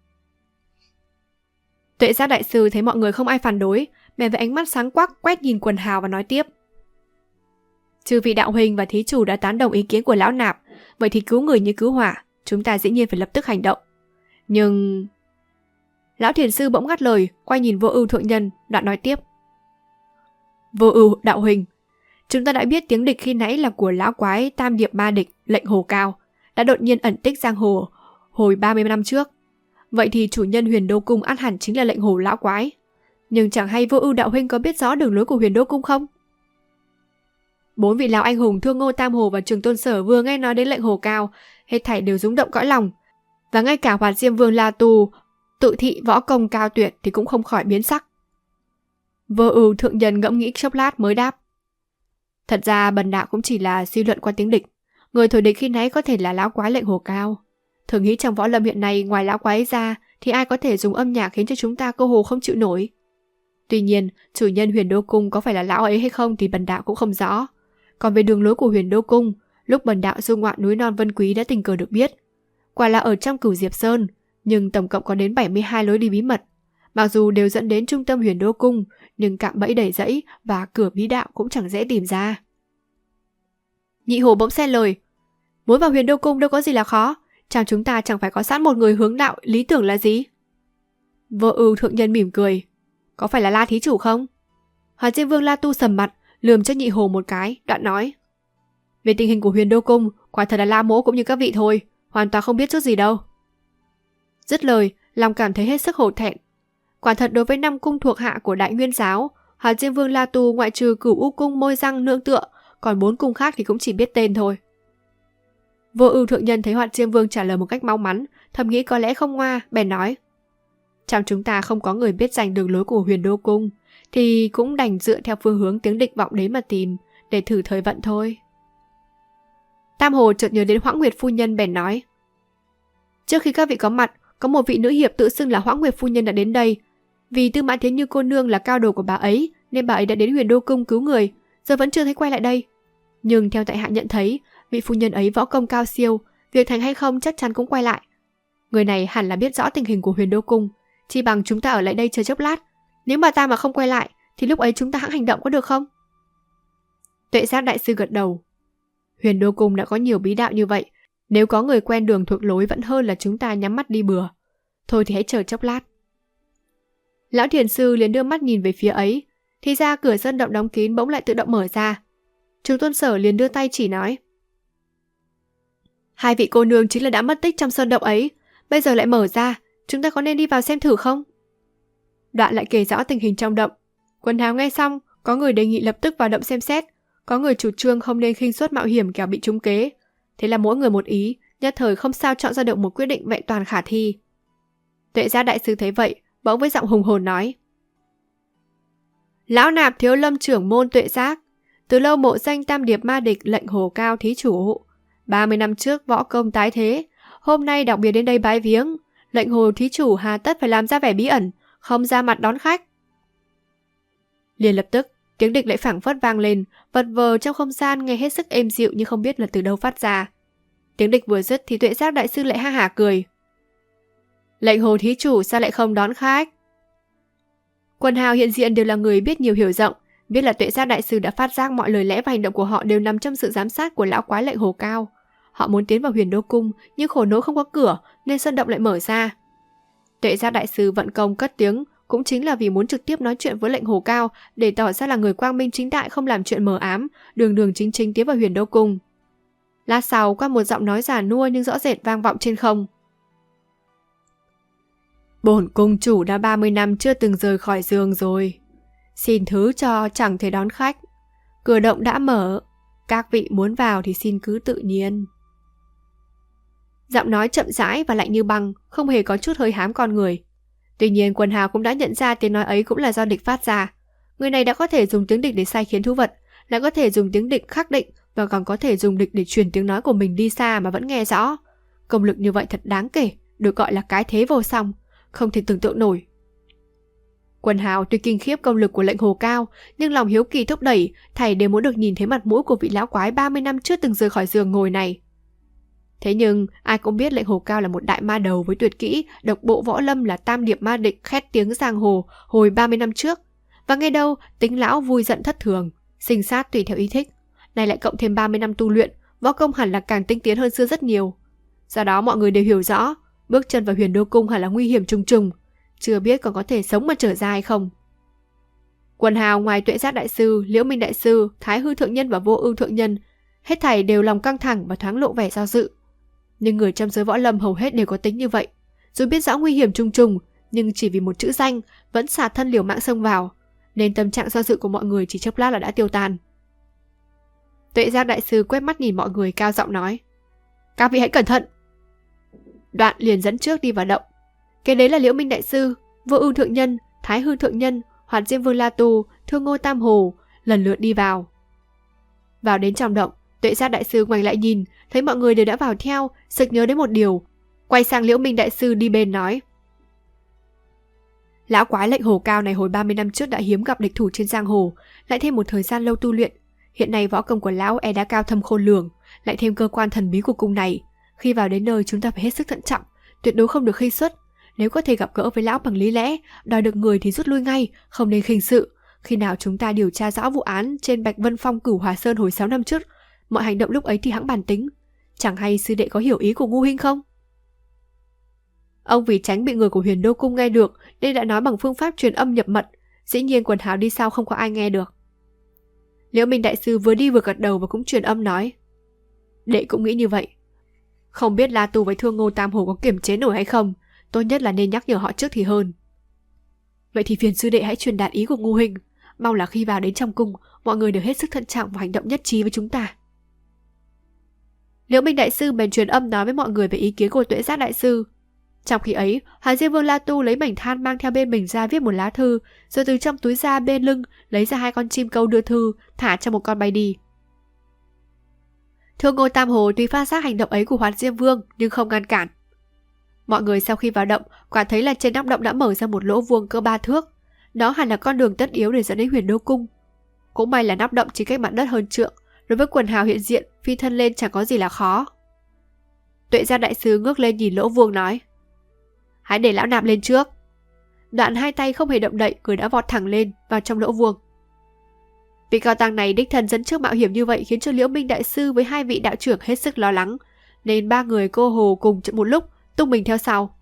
Tuệ Giác đại sư thấy mọi người không ai phản đối, bèn với ánh mắt sáng quắc quét nhìn quần hào và nói tiếp: chư vị đạo huynh và thí chủ đã tán đồng ý kiến của lão nạp, vậy thì cứu người như cứu hỏa, chúng ta dĩ nhiên phải lập tức hành động. Nhưng... Lão thiền sư bỗng ngắt lời, quay nhìn Vô Ưu thượng nhân, đoạn nói tiếp: Vô Ưu đạo huynh, chúng ta đã biết tiếng địch khi nãy là của lão quái Tam Điệp Ma Địch, lệnh Hồ Cao, đã đột nhiên ẩn tích giang hồ hồi 30 năm trước. Vậy thì chủ nhân Huyền Đô Cung ắt hẳn chính là lệnh Hồ lão quái. Nhưng chẳng hay Vô Ưu đạo huynh có biết rõ đường lối của Huyền Đô Cung không? 4 vị lão anh hùng Thương Ngô Tam Hồ và Trường Tôn Sở vừa nghe nói đến lệnh Hồ Cao, hết thảy đều rung động cõi lòng, và ngay cả Hoạt Diêm Vương La Tu tự thị võ công cao tuyệt thì cũng không khỏi biến sắc. Vô Ưu thượng nhân ngẫm nghĩ chốc lát mới đáp: thật ra bần đạo cũng chỉ là suy luận qua tiếng địch. Người thổi địch khi nãy có thể là lão quái lệnh Hồ Cao. Thường nghĩ trong võ lâm hiện nay ngoài lão quái ra thì ai có thể dùng âm nhạc khiến cho chúng ta cơ hồ không chịu nổi. Tuy nhiên, chủ nhân Huyền Đô Cung có phải là lão ấy hay không thì bần đạo cũng không rõ. Còn về đường lối của Huyền Đô Cung, lúc bần đạo du ngoạn núi non Vân Quý đã tình cờ được biết. Quả là ở trong Cửu Diệp Sơn, nhưng tổng cộng có đến 72 lối đi bí mật. Mặc dù đều dẫn đến trung tâm Huyền Đô Cung, nhưng cạm bẫy đầy rẫy và cửa bí đạo cũng chẳng dễ tìm ra. Nhị Hổ bỗng xen lời. Muốn vào Huyền Đô Cung đâu có gì là khó, chẳng chúng ta chẳng phải có sẵn một người hướng đạo, lý tưởng là gì? Vô Ưu thượng nhân mỉm cười. Có phải là La thí chủ không? Hỏa Diêm Vương La Tu sầm mặt, lườm cho Nhị Hổ một cái, đoạn nói. Về tình hình của Huyền Đô Cung, quả thật là La Mỗ cũng như các vị thôi, hoàn toàn không biết chút gì đâu. Dứt lời, lòng cảm thấy hết sức hổ thẹn. Quả thật đối với 5 cung thuộc hạ của Đại Nguyên Giáo, Hỏa Diêm Vương La Tu ngoại trừ Cửu U Cung môi răng nương tựa, còn 4 cung khác thì cũng chỉ biết tên thôi. Vô Ưu thượng nhân thấy Hỏa Diêm Vương trả lời một cách mau mắn, thầm nghĩ có lẽ không ngoa, bèn nói. Trong chúng ta không có người biết giành đường lối của Huyền Đô Cung, thì cũng đành dựa theo phương hướng tiếng địch vọng đến mà tìm, để thử thời vận thôi. Tam Hồ chợt nhớ đến Hoãng Nguyệt phu nhân bèn nói. Trước khi các vị có mặt, có một vị nữ hiệp tự xưng là Hoãng Nguyệt phu nhân đã đến đây. Vì Tư Mã Thiến Như cô nương là cao đồ của bà ấy, nên bà ấy đã đến Huyền Đô Cung cứu người, giờ vẫn chưa thấy quay lại đây. Nhưng theo tại hạ nhận thấy, vị phu nhân ấy võ công cao siêu, việc thành hay không chắc chắn cũng quay lại. Người này hẳn là biết rõ tình hình của Huyền Đô Cung, chỉ bằng chúng ta ở lại đây chờ chốc lát. Nếu bà ta mà không quay lại, thì lúc ấy chúng ta hãng hành động có được không? Tuệ Giác đại sư gật đầu. Huyền Đô Cung đã có nhiều bí đạo như vậy, nếu có người quen đường thuộc lối vẫn hơn là chúng ta nhắm mắt đi bừa. Thôi thì hãy chờ chốc lát. Lão thiền sư liền đưa mắt nhìn về phía ấy, thì ra cửa sơn động đóng kín bỗng lại tự động mở ra. Trùng Tuân Sở liền đưa tay chỉ nói. Hai vị cô nương chính là đã mất tích trong sơn động ấy, bây giờ lại mở ra, chúng ta có nên đi vào xem thử không? Đoạn lại kể rõ tình hình trong động. Quần Hào nghe xong, có người đề nghị lập tức vào động xem xét, có người chủ trương không nên khinh suất mạo hiểm kẻo bị trúng kế. Thế là mỗi người một ý, nhất thời không sao chọn ra được một quyết định vẹn toàn khả thi. Tuệ Giác đại sư thấy vậy, bỗng với giọng hùng hồn nói. Lão nạp Thiếu Lâm trưởng môn Tuệ Giác, từ lâu mộ danh tam điệp ma địch lệnh Hồ Cao thí chủ. 30 năm trước võ công tái thế, hôm nay đặc biệt đến đây bái viếng, lệnh Hồ thí chủ hà tất phải làm ra vẻ bí ẩn, không ra mặt đón khách. Liền lập tức, tiếng địch lại phảng phất vang lên, vật vờ trong không gian nghe hết sức êm dịu nhưng không biết là từ đâu phát ra. Tiếng địch vừa dứt thì Tuệ Giác đại sư lại ha hả cười. Lệnh Hồ thí chủ sao lại không đón khách? Quần hào hiện diện đều là người biết nhiều hiểu rộng, biết là Tuệ Giác đại sư đã phát giác mọi lời lẽ và hành động của họ đều nằm trong sự giám sát của lão quái lệnh Hồ Cao. Họ muốn tiến vào Huyền Đô Cung, nhưng khổ nỗi không có cửa nên sơn động lại mở ra. Tuệ Giác đại sư vận công cất tiếng, cũng chính là vì muốn trực tiếp nói chuyện với lệnh Hồ Cao để tỏ ra là người quang minh chính đại không làm chuyện mờ ám, đường đường chính chính tiến vào Huyền Đô Cung. Lát sau qua một giọng nói già nua nhưng rõ rệt vang vọng trên không. Bổn cung chủ đã 30 năm chưa từng rời khỏi giường rồi. Xin thứ cho chẳng thể đón khách. Cửa động đã mở, các vị muốn vào thì xin cứ tự nhiên. Giọng nói chậm rãi và lạnh như băng, không hề có chút hơi hám con người. Tuy nhiên Quần Hào cũng đã nhận ra tiếng nói ấy cũng là do địch phát ra. Người này đã có thể dùng tiếng địch để sai khiến thú vật, đã có thể dùng tiếng địch khắc định và còn có thể dùng địch để truyền tiếng nói của mình đi xa mà vẫn nghe rõ. Công lực như vậy thật đáng kể, được gọi là cái thế vô song, không thể tưởng tượng nổi. Quần Hào tuy kinh khiếp công lực của lệnh Hồ Cao, nhưng lòng hiếu kỳ thúc đẩy, thảy đều muốn được nhìn thấy mặt mũi của vị lão quái 30 năm chưa từng rời khỏi giường ngồi này. Thế nhưng ai cũng biết lệnh Hồ Cao là một đại ma đầu với tuyệt kỹ độc bộ võ lâm là tam điệp ma địch khét tiếng giang hồ hồi 30 năm trước. Và nghe đâu tính lão vui giận thất thường, sinh sát tùy theo ý thích. Nay lại cộng thêm 30 năm tu luyện, võ công hẳn là càng tinh tiến hơn xưa rất nhiều. Do đó mọi người đều hiểu rõ, bước chân vào Huyền Đô Cung hẳn là nguy hiểm trùng trùng, chưa biết còn có thể sống mà trở ra hay không. Quần hào ngoài Tuệ Giác đại sư, Liễu Minh đại sư, Thái Hư thượng nhân và Vô Ưu thượng nhân, hết thảy đều lòng căng thẳng và thoáng lộ vẻ do dự. Nhưng người trong giới võ lâm hầu hết đều có tính như vậy, dù biết rõ nguy hiểm trùng trùng, nhưng chỉ vì một chữ danh vẫn xả thân liều mạng xông vào, nên tâm trạng do dự của mọi người chỉ chốc lát là đã tiêu tan. Tuệ Giác đại sư quét mắt nhìn mọi người cao giọng nói: "Các vị hãy cẩn thận." Đoạn liền dẫn trước đi vào động. Kế đấy là Liễu Minh đại sư, Vô Ưu thượng nhân, Thái Hư thượng nhân, Hỏa Diêm Vương La Tu, Thương Ngô Tam Hồ lần lượt đi vào. Vào đến trong động, Tuệ Giác đại sư ngoảnh lại nhìn, thấy mọi người đều đã vào theo, sực nhớ đến một điều, quay sang Liễu Minh đại sư đi bên nói: Lão quái lệnh hồ cao này hồi 30 năm trước đã hiếm gặp địch thủ trên giang hồ, lại thêm một thời gian lâu tu luyện. Hiện nay võ công của lão đã cao thâm khôn lường, lại thêm cơ quan thần bí của cung này. Khi vào đến nơi chúng ta phải hết sức thận trọng, tuyệt đối không được khinh suất. Nếu có thể gặp gỡ với lão bằng lý lẽ, đòi được người thì rút lui ngay, không nên khinh sự. Khi nào chúng ta điều tra rõ vụ án trên Bạch Vân Phong Cửu Hòa Sơn hồi 6 năm trước, mọi hành động lúc ấy thì hãng bàn tính. Chẳng hay sư đệ có hiểu ý của Ngu huynh không? Ông vì tránh bị người của Huyền Đô Cung nghe được nên đã nói bằng phương pháp truyền âm nhập mật. Dĩ nhiên quần hào đi sau không có ai nghe được. Liễu Minh đại sư vừa đi vừa gật đầu và cũng truyền âm nói: đệ cũng nghĩ như vậy. Không biết La Tu với Thương Ngô Tam Hồ có kiềm chế nổi hay không, tốt nhất là nên nhắc nhở họ trước thì hơn. Vậy thì phiền sư đệ hãy truyền đạt ý của Ngu huynh, mong là khi vào đến trong cung, mọi người đều hết sức thận trọng và hành động nhất trí với chúng ta. Liễu Minh đại sư bèn truyền âm nói với mọi người về ý kiến của Tuệ Giác đại sư. Trong khi ấy, Hàn Diêm Vương La Tu lấy mảnh than mang theo bên mình ra viết một lá thư, rồi từ trong túi da bên lưng lấy ra 2 con chim câu đưa thư, thả cho một con bay đi. Thương Ngô Tam Hồ tuy phát giác hành động ấy của Hàn Diêm Vương nhưng không ngăn cản. Mọi người sau khi vào động, quả thấy là trên nóc động đã mở ra một lỗ vuông cỡ 3 thước. Đó hẳn là con đường tất yếu để dẫn đến Huyền Đô Cung. Cũng may là nóc động chỉ cách mặt đất hơn trượng, đối với quần hào hiện diện, phi thân lên chẳng có gì là khó. Tuệ Gia đại sư ngước lên nhìn lỗ vuông nói: hãy để lão nạp lên trước. Đoạn 2 tay không hề động đậy, người đã vọt thẳng lên vào trong lỗ vuông. Vị cao tăng này đích thân dẫn trước mạo hiểm như vậy khiến cho Liễu Minh đại sư với 2 vị đạo trưởng hết sức lo lắng, nên 3 người cô hồ cùng một lúc tung mình theo sau.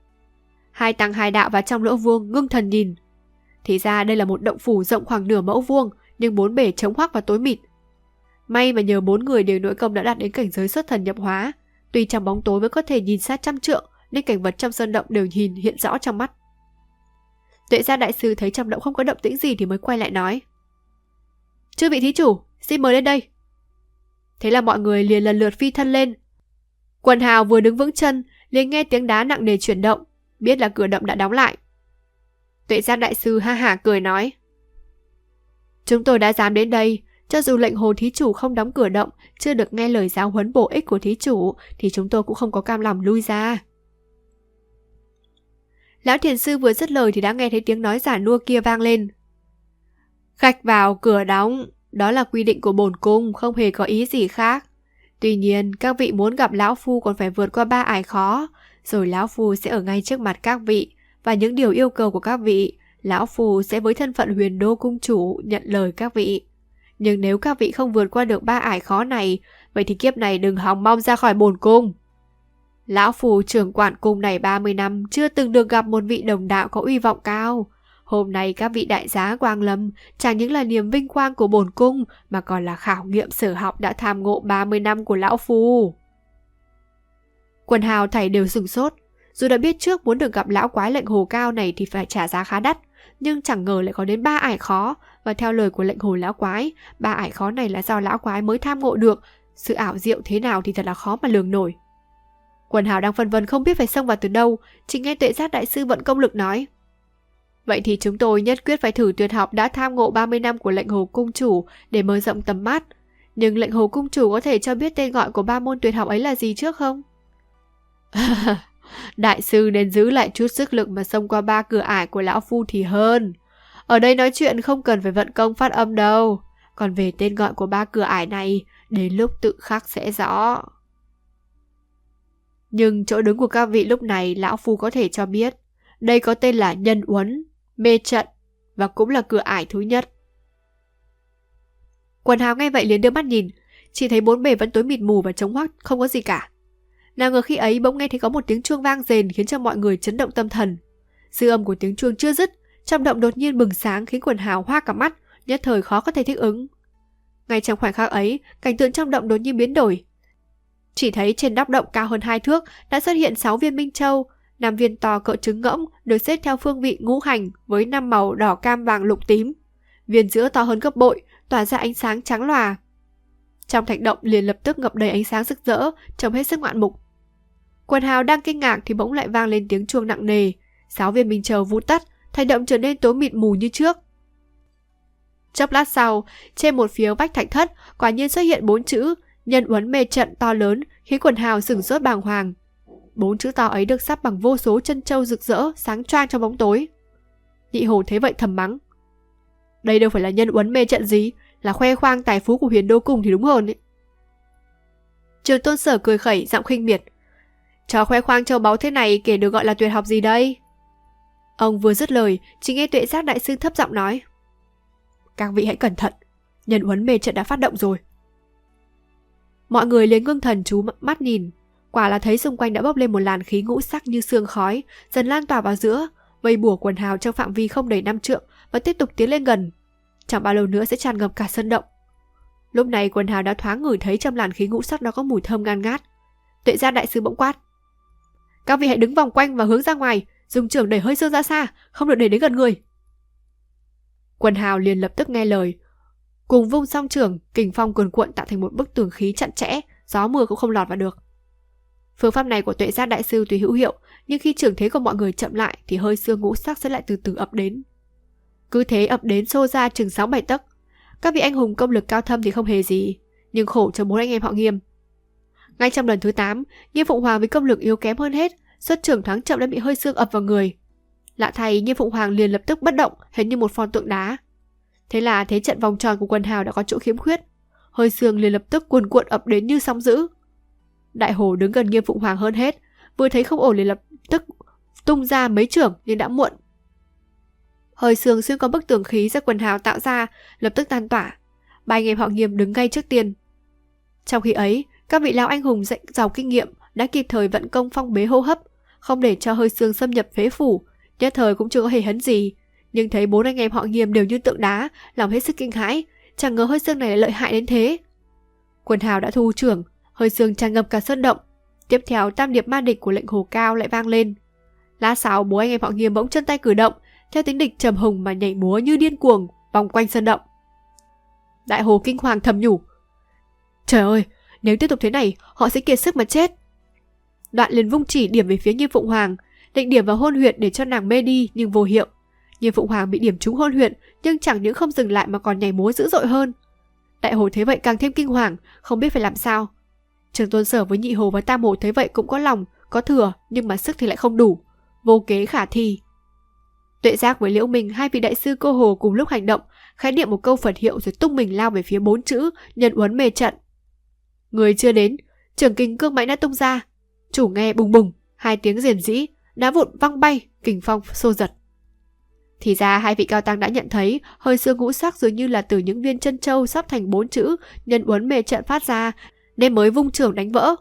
2 tăng 2 đạo vào trong lỗ vuông ngưng thần nhìn. Thì ra đây là một động phủ rộng khoảng nửa mẫu vuông, nhưng 4 bề trống hoác và tối mịt. May mà nhờ 4 người đều nội công đã đạt đến cảnh giới xuất thần nhập hóa, tuy trong bóng tối vẫn có thể nhìn xa trăm trượng, nên cảnh vật trong sơn động đều hiện rõ trong mắt. Tuệ Gia đại sư thấy trong động không có động tĩnh gì thì mới quay lại nói: chư vị thí chủ, xin mời lên đây. Thế là mọi người liền lần lượt phi thân lên. Quần hào vừa đứng vững chân liền nghe tiếng đá nặng nề chuyển động, biết là cửa động đã đóng lại. Tuệ Gia đại sư ha hả cười nói: chúng tôi đã dám đến đây, cho dù lệnh hồ thí chủ không đóng cửa động, chưa được nghe lời giáo huấn bổ ích của thí chủ, thì chúng tôi cũng không có cam lòng lui ra. Lão thiền sư vừa dứt lời thì đã nghe thấy tiếng nói giả nua kia vang lên: khách vào cửa đóng, đó là quy định của bổn cung, không hề có ý gì khác. Tuy nhiên, các vị muốn gặp lão phu còn phải vượt qua 3 ải khó, rồi lão phu sẽ ở ngay trước mặt các vị, và những điều yêu cầu của các vị, lão phu sẽ với thân phận Huyền Đô cung chủ nhận lời các vị. Nhưng nếu các vị không vượt qua được 3 ải khó này, vậy thì kiếp này đừng hòng mong ra khỏi bổn cung. Lão phu trưởng quản cung này 30 năm chưa từng được gặp một vị đồng đạo có uy vọng cao. Hôm nay các vị đại giá quang lâm chẳng những là niềm vinh quang của bổn cung mà còn là khảo nghiệm sở học đã tham ngộ 30 năm của lão phu. Quần hào thảy đều sửng sốt. Dù đã biết trước muốn được gặp lão quái lệnh hồ cao này thì phải trả giá khá đắt, nhưng chẳng ngờ lại có đến 3 ải khó, và theo lời của lệnh hồ lão quái, 3 ải khó này là do lão quái mới tham ngộ được. Sự ảo diệu thế nào thì thật là khó mà lường nổi. Quần hào đang phân vân không biết phải xông vào từ đâu, chỉ nghe Tuệ Giác đại sư vận công lực nói: vậy thì chúng tôi nhất quyết phải thử tuyệt học đã tham ngộ 30 năm của lệnh hồ cung chủ để mở rộng tầm mắt. Nhưng lệnh hồ cung chủ có thể cho biết tên gọi của 3 môn tuyệt học ấy là gì trước không? Đại sư nên giữ lại chút sức lực mà xông qua 3 cửa ải của lão phu thì hơn. Ở đây nói chuyện không cần phải vận công phát âm đâu. Còn về tên gọi của 3 cửa ải này, đến lúc tự khắc sẽ rõ. Nhưng chỗ đứng của các vị lúc này lão phu có thể cho biết. Đây có tên là Nhân Uấn, Mê Trận, và cũng là cửa ải thứ nhất. Quần hào nghe vậy liền đưa mắt nhìn, chỉ thấy 4 bề vẫn tối mịt mù và trống hoác, không có gì cả. Nào ngờ khi ấy bỗng nghe thấy có một tiếng chuông vang rền khiến cho mọi người chấn động tâm thần. Dư âm của tiếng chuông chưa dứt, trong động đột nhiên bừng sáng khiến quần hào hoa cả mắt, nhất thời khó có thể thích ứng. Ngay trong khoảnh khắc ấy, cảnh tượng trong động đột nhiên biến đổi. Chỉ thấy trên nóc động cao hơn 2 thước đã xuất hiện 6 viên minh châu, 5 viên to cỡ trứng ngỗng được xếp theo phương vị ngũ hành với 5 màu đỏ cam vàng lục tím. Viên giữa to hơn gấp bội, tỏa ra ánh sáng trắng lòa. Trong thạch động liền lập tức ngập đầy ánh sáng rực rỡ, trông hết sức ngoạn mục. Quần hào đang kinh ngạc thì bỗng lại vang lên tiếng chuông nặng nề. 6 viên minh châu vụt tắt, thạch động trở nên tối mịt mù như trước. Chốc lát sau, trên một phía vách thạch thất quả nhiên xuất hiện 4 chữ Nhân Uấn Mê Trận to lớn, khiến quần hào sửng sốt bàng hoàng. 4 chữ to ấy được sắp bằng vô số chân châu rực rỡ, sáng choang trong bóng tối. Nhị Hồ thấy vậy thầm mắng. Đây đâu phải là nhân uấn mê trận gì, là khoe khoang tài phú của Huyền Đô Cung thì đúng hơn ấy. Trường Tôn Sở cười khẩy, giọng khinh miệt. Trò khoe khoang châu báu thế này kể được gọi là tuyệt học gì đây? Ông vừa dứt lời, chỉ nghe Tuệ Giác đại sư thấp giọng nói. Các vị hãy cẩn thận, nhân uấn mê trận đã phát động rồi. Mọi người liền ngưng thần chú mắt nhìn, quả là thấy xung quanh đã bốc lên một làn khí ngũ sắc như sương khói, dần lan tỏa vào giữa, vây bủa quần hào trong phạm vi không đầy 5 trượng và tiếp tục tiến lên gần. Chẳng bao lâu nữa sẽ tràn ngập cả sân động. Lúc này quần hào đã thoáng ngửi thấy trong làn khí ngũ sắc đó có mùi thơm ngan ngát. Tuệ Giác đại sư bỗng quát. Các vị hãy đứng vòng quanh và hướng ra ngoài, dùng chưởng đẩy hơi xương ra xa, không được để đến gần người. Quần hào liền lập tức nghe lời. Cùng vung song chưởng, kình phong cuồn cuộn tạo thành một bức tường khí chặn chẽ, gió mưa cũng không lọt vào được. Phương pháp này của Tuệ Giác đại sư tuy hữu hiệu, nhưng khi chưởng thế của mọi người chậm lại thì hơi xương ngũ sắc sẽ lại từ từ ập đến. Cứ thế ập đến xô ra chừng 6-7 tấc. Các vị anh hùng công lực cao thâm thì không hề gì, nhưng khổ cho 4 anh em họ Nghiêm. Ngay trong lần thứ 8, Nghiêm Phụng Hoàng với công lực yếu kém hơn hết, xuất chưởng thoáng chậm đã bị hơi xương ập vào người. Lạ thay, Nghiêm Phụng Hoàng liền lập tức bất động, hình như một pho tượng đá. Thế là thế trận vòng tròn của quần hào đã có chỗ khiếm khuyết, hơi xương liền lập tức cuồn cuộn ập đến như sóng dữ. Đại Hồ đứng gần Nghiêm Phụng Hoàng hơn hết, vừa thấy không ổn liền lập tức tung ra mấy chưởng nhưng đã muộn. Hơi xương xuyên qua bức tường khí do quần hào tạo ra lập tức tan tỏa. Ba anh em họ Nghiêm đứng ngay trước tiên. Trong khi ấy, các vị lão anh hùng giàu kinh nghiệm đã kịp thời vận công phong bế hô hấp, không để cho hơi xương xâm nhập phế phủ. Nhất thời cũng chưa có hề hấn gì, nhưng thấy 4 anh em họ Nghiêm đều như tượng đá, lòng hết sức kinh hãi, chẳng ngờ hơi xương này lại lợi hại đến thế. Quần hào đã thu chưởng, hơi xương tràn ngập cả sân động. Tiếp theo tam điệp ma địch của lệnh Hồ Cao lại vang lên. Lát sau 4 anh em họ Nghiêm bỗng chân tay cử động, theo tính địch trầm hùng mà nhảy múa như điên cuồng vòng quanh sân động. Đại Hồ kinh hoàng thầm nhủ. Trời ơi, nếu tiếp tục thế này, họ sẽ kiệt sức mà chết. Đoạn liền vung chỉ điểm về phía Nghiêm Phụng Hoàng, định điểm vào hôn huyệt để cho nàng mê đi nhưng vô hiệu. Nghiêm Phụng Hoàng bị điểm trúng hôn huyệt, nhưng chẳng những không dừng lại mà còn nhảy múa dữ dội hơn. Đại Hồ thấy vậy càng thêm kinh hoàng, không biết phải làm sao. Trường Tôn Sở với Nhị Hồ và Tam Hồ thấy vậy cũng có lòng, có thừa, nhưng mà sức thì lại không đủ, vô kế khả thi. Tuệ Giác với Liễu Minh, hai vị đại sư cô Hồ cùng lúc hành động, khái niệm một câu Phật hiệu rồi tung mình lao về phía 4 chữ nhân uấn mê trận. Người chưa đến, trường kình cương mãnh đã tung ra. Chủ nghe bùng bùng, 2 tiếng rền rĩ, đá vụn văng bay, kình phong xô giật. Thì ra hai vị cao tăng đã nhận thấy hơi xương ngũ sắc dường như là từ những viên chân châu sắp thành 4 chữ nhân uấn mê trận phát ra, nên mới vung chưởng đánh vỡ.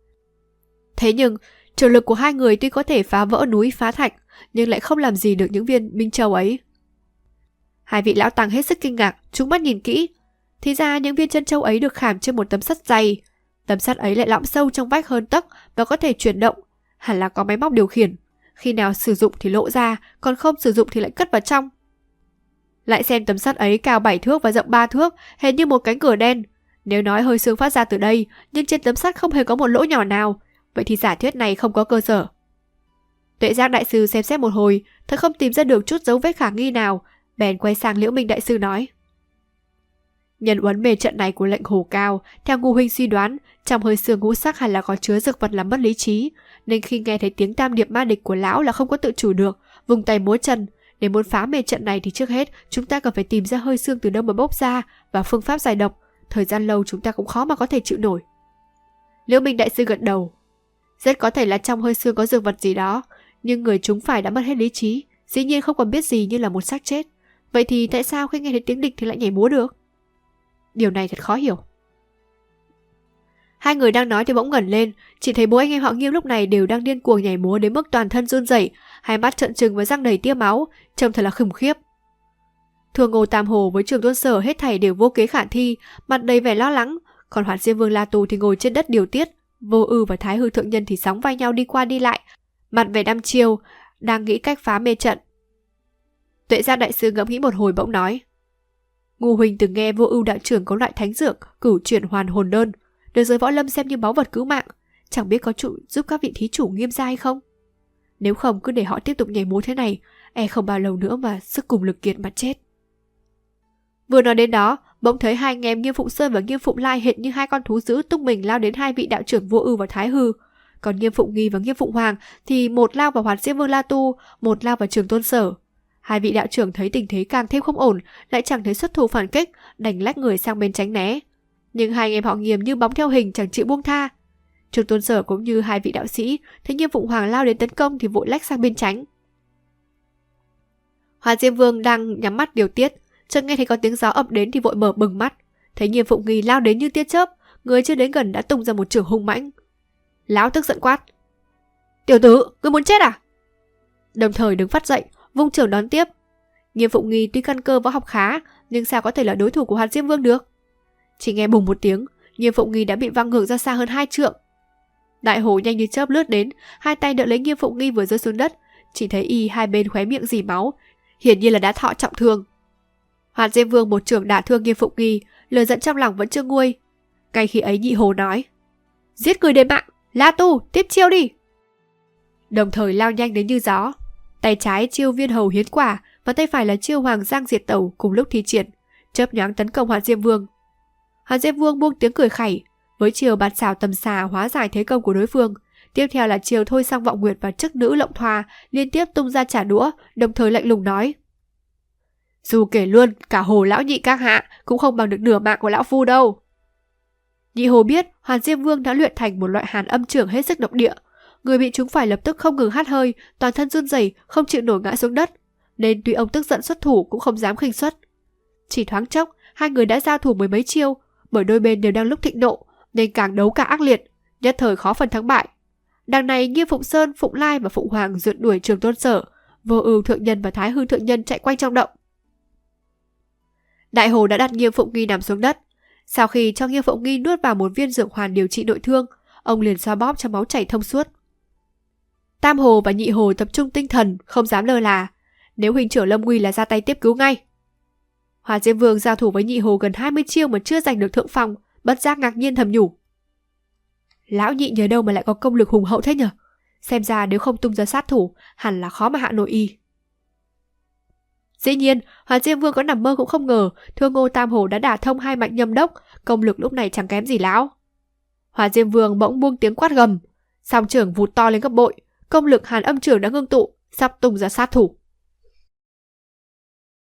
Thế nhưng trường lực của hai người tuy có thể phá vỡ núi phá thạch, nhưng lại không làm gì được những viên minh châu ấy. Hai vị lão tăng hết sức kinh ngạc, trúng mắt nhìn kỹ. Thì ra những viên chân châu ấy được khảm trên một tấm sắt dày. Tấm sắt ấy lại lõm sâu trong vách hơn tấc và có thể chuyển động, hẳn là có máy móc điều khiển. Khi nào sử dụng thì lộ ra, còn không sử dụng thì lại cất vào trong. Lại xem tấm sắt ấy cao 7 thước và rộng 3 thước, hệt như một cánh cửa đen. Nếu nói hơi xương phát ra từ đây, nhưng trên tấm sắt không hề có một lỗ nhỏ nào, vậy thì giả thuyết này không có cơ sở. Tuệ Giác đại sư xem xét một hồi, thật không tìm ra được chút dấu vết khả nghi nào, bèn quay sang Liễu Minh đại sư nói. Nhân uấn mê trận này của lệnh Hồ Cao, theo Ngô huynh suy đoán, trong hơi xương ngũ sắc hẳn là có chứa dược vật làm mất lý trí, nên khi nghe thấy tiếng tam điệp ma địch của lão là không có tự chủ được, vùng tay múa chân. Để muốn phá mê trận này thì trước hết chúng ta cần phải tìm ra hơi xương từ đâu mà bốc ra và phương pháp giải độc. Thời gian lâu chúng ta cũng khó mà có thể chịu nổi. Liễu Minh đại sư gật đầu. Rất có thể là trong hơi xương có dược vật gì đó, nhưng người chúng phải đã mất hết lý trí, dĩ nhiên không còn biết gì như là một xác chết. Vậy thì tại sao khi nghe thấy tiếng địch thì lại nhảy múa được? Điều này thật khó hiểu. Hai người đang nói thì bỗng ngẩng lên, chỉ thấy 4 anh em họ Nghiêm lúc này đều đang điên cuồng nhảy múa đến mức toàn thân run rẩy, hai mắt trợn trừng và răng đầy tia máu, trông thật là khủng khiếp. Thường Ngô Tam Hồ với Trường Tôn Sở hết thảy đều vô kế khả thi, mặt đầy vẻ lo lắng, còn Hoạt Diêm Vương La Tù thì ngồi trên đất điều tiết, Vô Ư và Thái Hư thượng nhân thì sóng vai nhau đi qua đi lại, mặt vẻ đăm chiêu, đang nghĩ cách phá mê trận. Tuệ Giác đại sư ngẫm nghĩ một hồi bỗng nói: Ngô huynh từng nghe Vô Ưu đạo trưởng có loại thánh dược cửu chuyển hoàn hồn đơn, được giới võ lâm xem như báu vật cứu mạng, chẳng biết có trụ giúp các vị thí chủ Nghiêm gia hay không? Nếu không cứ để họ tiếp tục nhảy múa thế này, không bao lâu nữa mà sức cùng lực kiệt mà chết. Vừa nói đến đó, bỗng thấy hai anh em Nghiêm Phụng Sơn và Nghiêm Phụng Lai hệt như hai con thú dữ tung mình lao đến hai vị đạo trưởng Vô Ưu và Thái Hư, còn Nghiêm Phụng Nghi và Nghiêm Phụng Hoàng thì một lao vào Hoạt Diêm Vương La Tu, một lao vào Trường Tôn Sở. Hai vị đạo trưởng thấy tình thế càng thêm không ổn, lại chẳng thấy xuất thủ phản kích, đành lách người sang bên tránh né. Nhưng hai anh em họ Nghiêm như bóng theo hình, chẳng chịu buông tha. Trường Tôn Sở cũng như hai vị đạo sĩ thấy Nghiêm Phụng Hoàng lao đến tấn công thì vội lách sang bên tránh. Hoa Diêm Vương đang nhắm mắt điều tiết, chợt nghe thấy có tiếng gió ập đến thì vội mở bừng mắt, thấy Nghiêm Phụng Nghi lao đến như tia chớp, người chưa đến gần đã tung ra một chưởng hung mãnh. Lão tức giận quát: "Tiểu tử, ngươi muốn chết à?" Đồng thời đứng phát dậy, vung chưởng đón tiếp. Nghiêm Phụng Nghi tuy căn cơ võ học khá, nhưng sao có thể là đối thủ của Hoa Diêm Vương được? Chỉ nghe bùng một tiếng, Nghiêm Phụng Nghi đã bị văng ngược ra xa hơn 2 trượng. Đại hổ nhanh như chớp lướt đến, hai tay đỡ lấy Nghiêm Phụng Nghi vừa rơi xuống đất, chỉ thấy y hai bên khóe miệng rỉ máu, hiển nhiên là đã thọ trọng thương. Hoa Diêm Vương một chưởng đả thương Nghiêm Phụng Nghi, lửa giận trong lòng vẫn chưa nguôi. Ngay khi ấy Nhị Hồ nói: "Giết người đền mạng, La Tu, tiếp chiêu đi!" Đồng thời lao nhanh đến như gió. Tay trái chiêu viên hầu hiến quả và tay phải là chiêu hoàng giang diệt tẩu cùng lúc thi triển, chớp nhoáng tấn công Hoa Diêm Vương. Hoa Diêm Vương buông tiếng cười khẩy, với chiêu bạt xảo tầm xà hóa giải thế công của đối phương. Tiếp theo là chiêu thôi sang vọng nguyệt và chức nữ lộng thoa liên tiếp tung ra trả đũa, đồng thời lạnh lùng nói: "Dù kể luôn, cả Hồ lão nhị các hạ cũng không bằng được nửa mạng của lão phu đâu." Nhị Hồ biết Hoa Diêm Vương đã luyện thành một loại hàn âm chưởng hết sức độc địa, người bị chúng phải lập tức không ngừng hắt hơi, toàn thân run rẩy, không chịu nổi ngã xuống đất, nên tuy ông tức giận xuất thủ cũng không dám khinh suất. Chỉ thoáng chốc, hai người đã giao thủ mười mấy chiêu, bởi đôi bên đều đang lúc thịnh nộ, nên càng đấu càng ác liệt, nhất thời khó phân thắng bại. Đằng này Nghiêm Phụng Sơn, Phụng Lai và Phụng Hoàng rượt đuổi Trường Tôn Sở, Vô Ưu thượng nhân và Thái Hư thượng nhân chạy quanh trong động. Đại Hồ đã đặt Nghiêm Phụng Nghi nằm xuống đất. Sau khi cho Nghiêm Phụng Nghi nuốt vào một viên dược hoàn điều trị nội thương, ông liền xoa bóp cho máu chảy thông suốt. Tam Hồ và Nhị Hồ tập trung tinh thần, không dám lơ là. Nếu huynh trưởng lâm nguy là ra tay tiếp cứu ngay. Hoa Diêm Vương giao thủ với Nhị Hồ gần 20 chiêu mà chưa giành được thượng phong, bất giác ngạc nhiên thầm nhủ: "Lão nhị nhờ đâu mà lại có công lực hùng hậu thế nhở? Xem ra nếu không tung ra sát thủ, hẳn là khó mà hạ nổi y." Dĩ nhiên, Hoa Diêm Vương có nằm mơ cũng không ngờ Thương Ngô Tam Hồ đã đả thông hai mạch nhâm đốc, công lực lúc này chẳng kém gì lão. Hoa Diêm Vương bỗng buông tiếng quát gầm, song chưởng vụt to lên gấp bội, công lực hàn âm chưởng đã ngưng tụ, sắp tung ra sát thủ.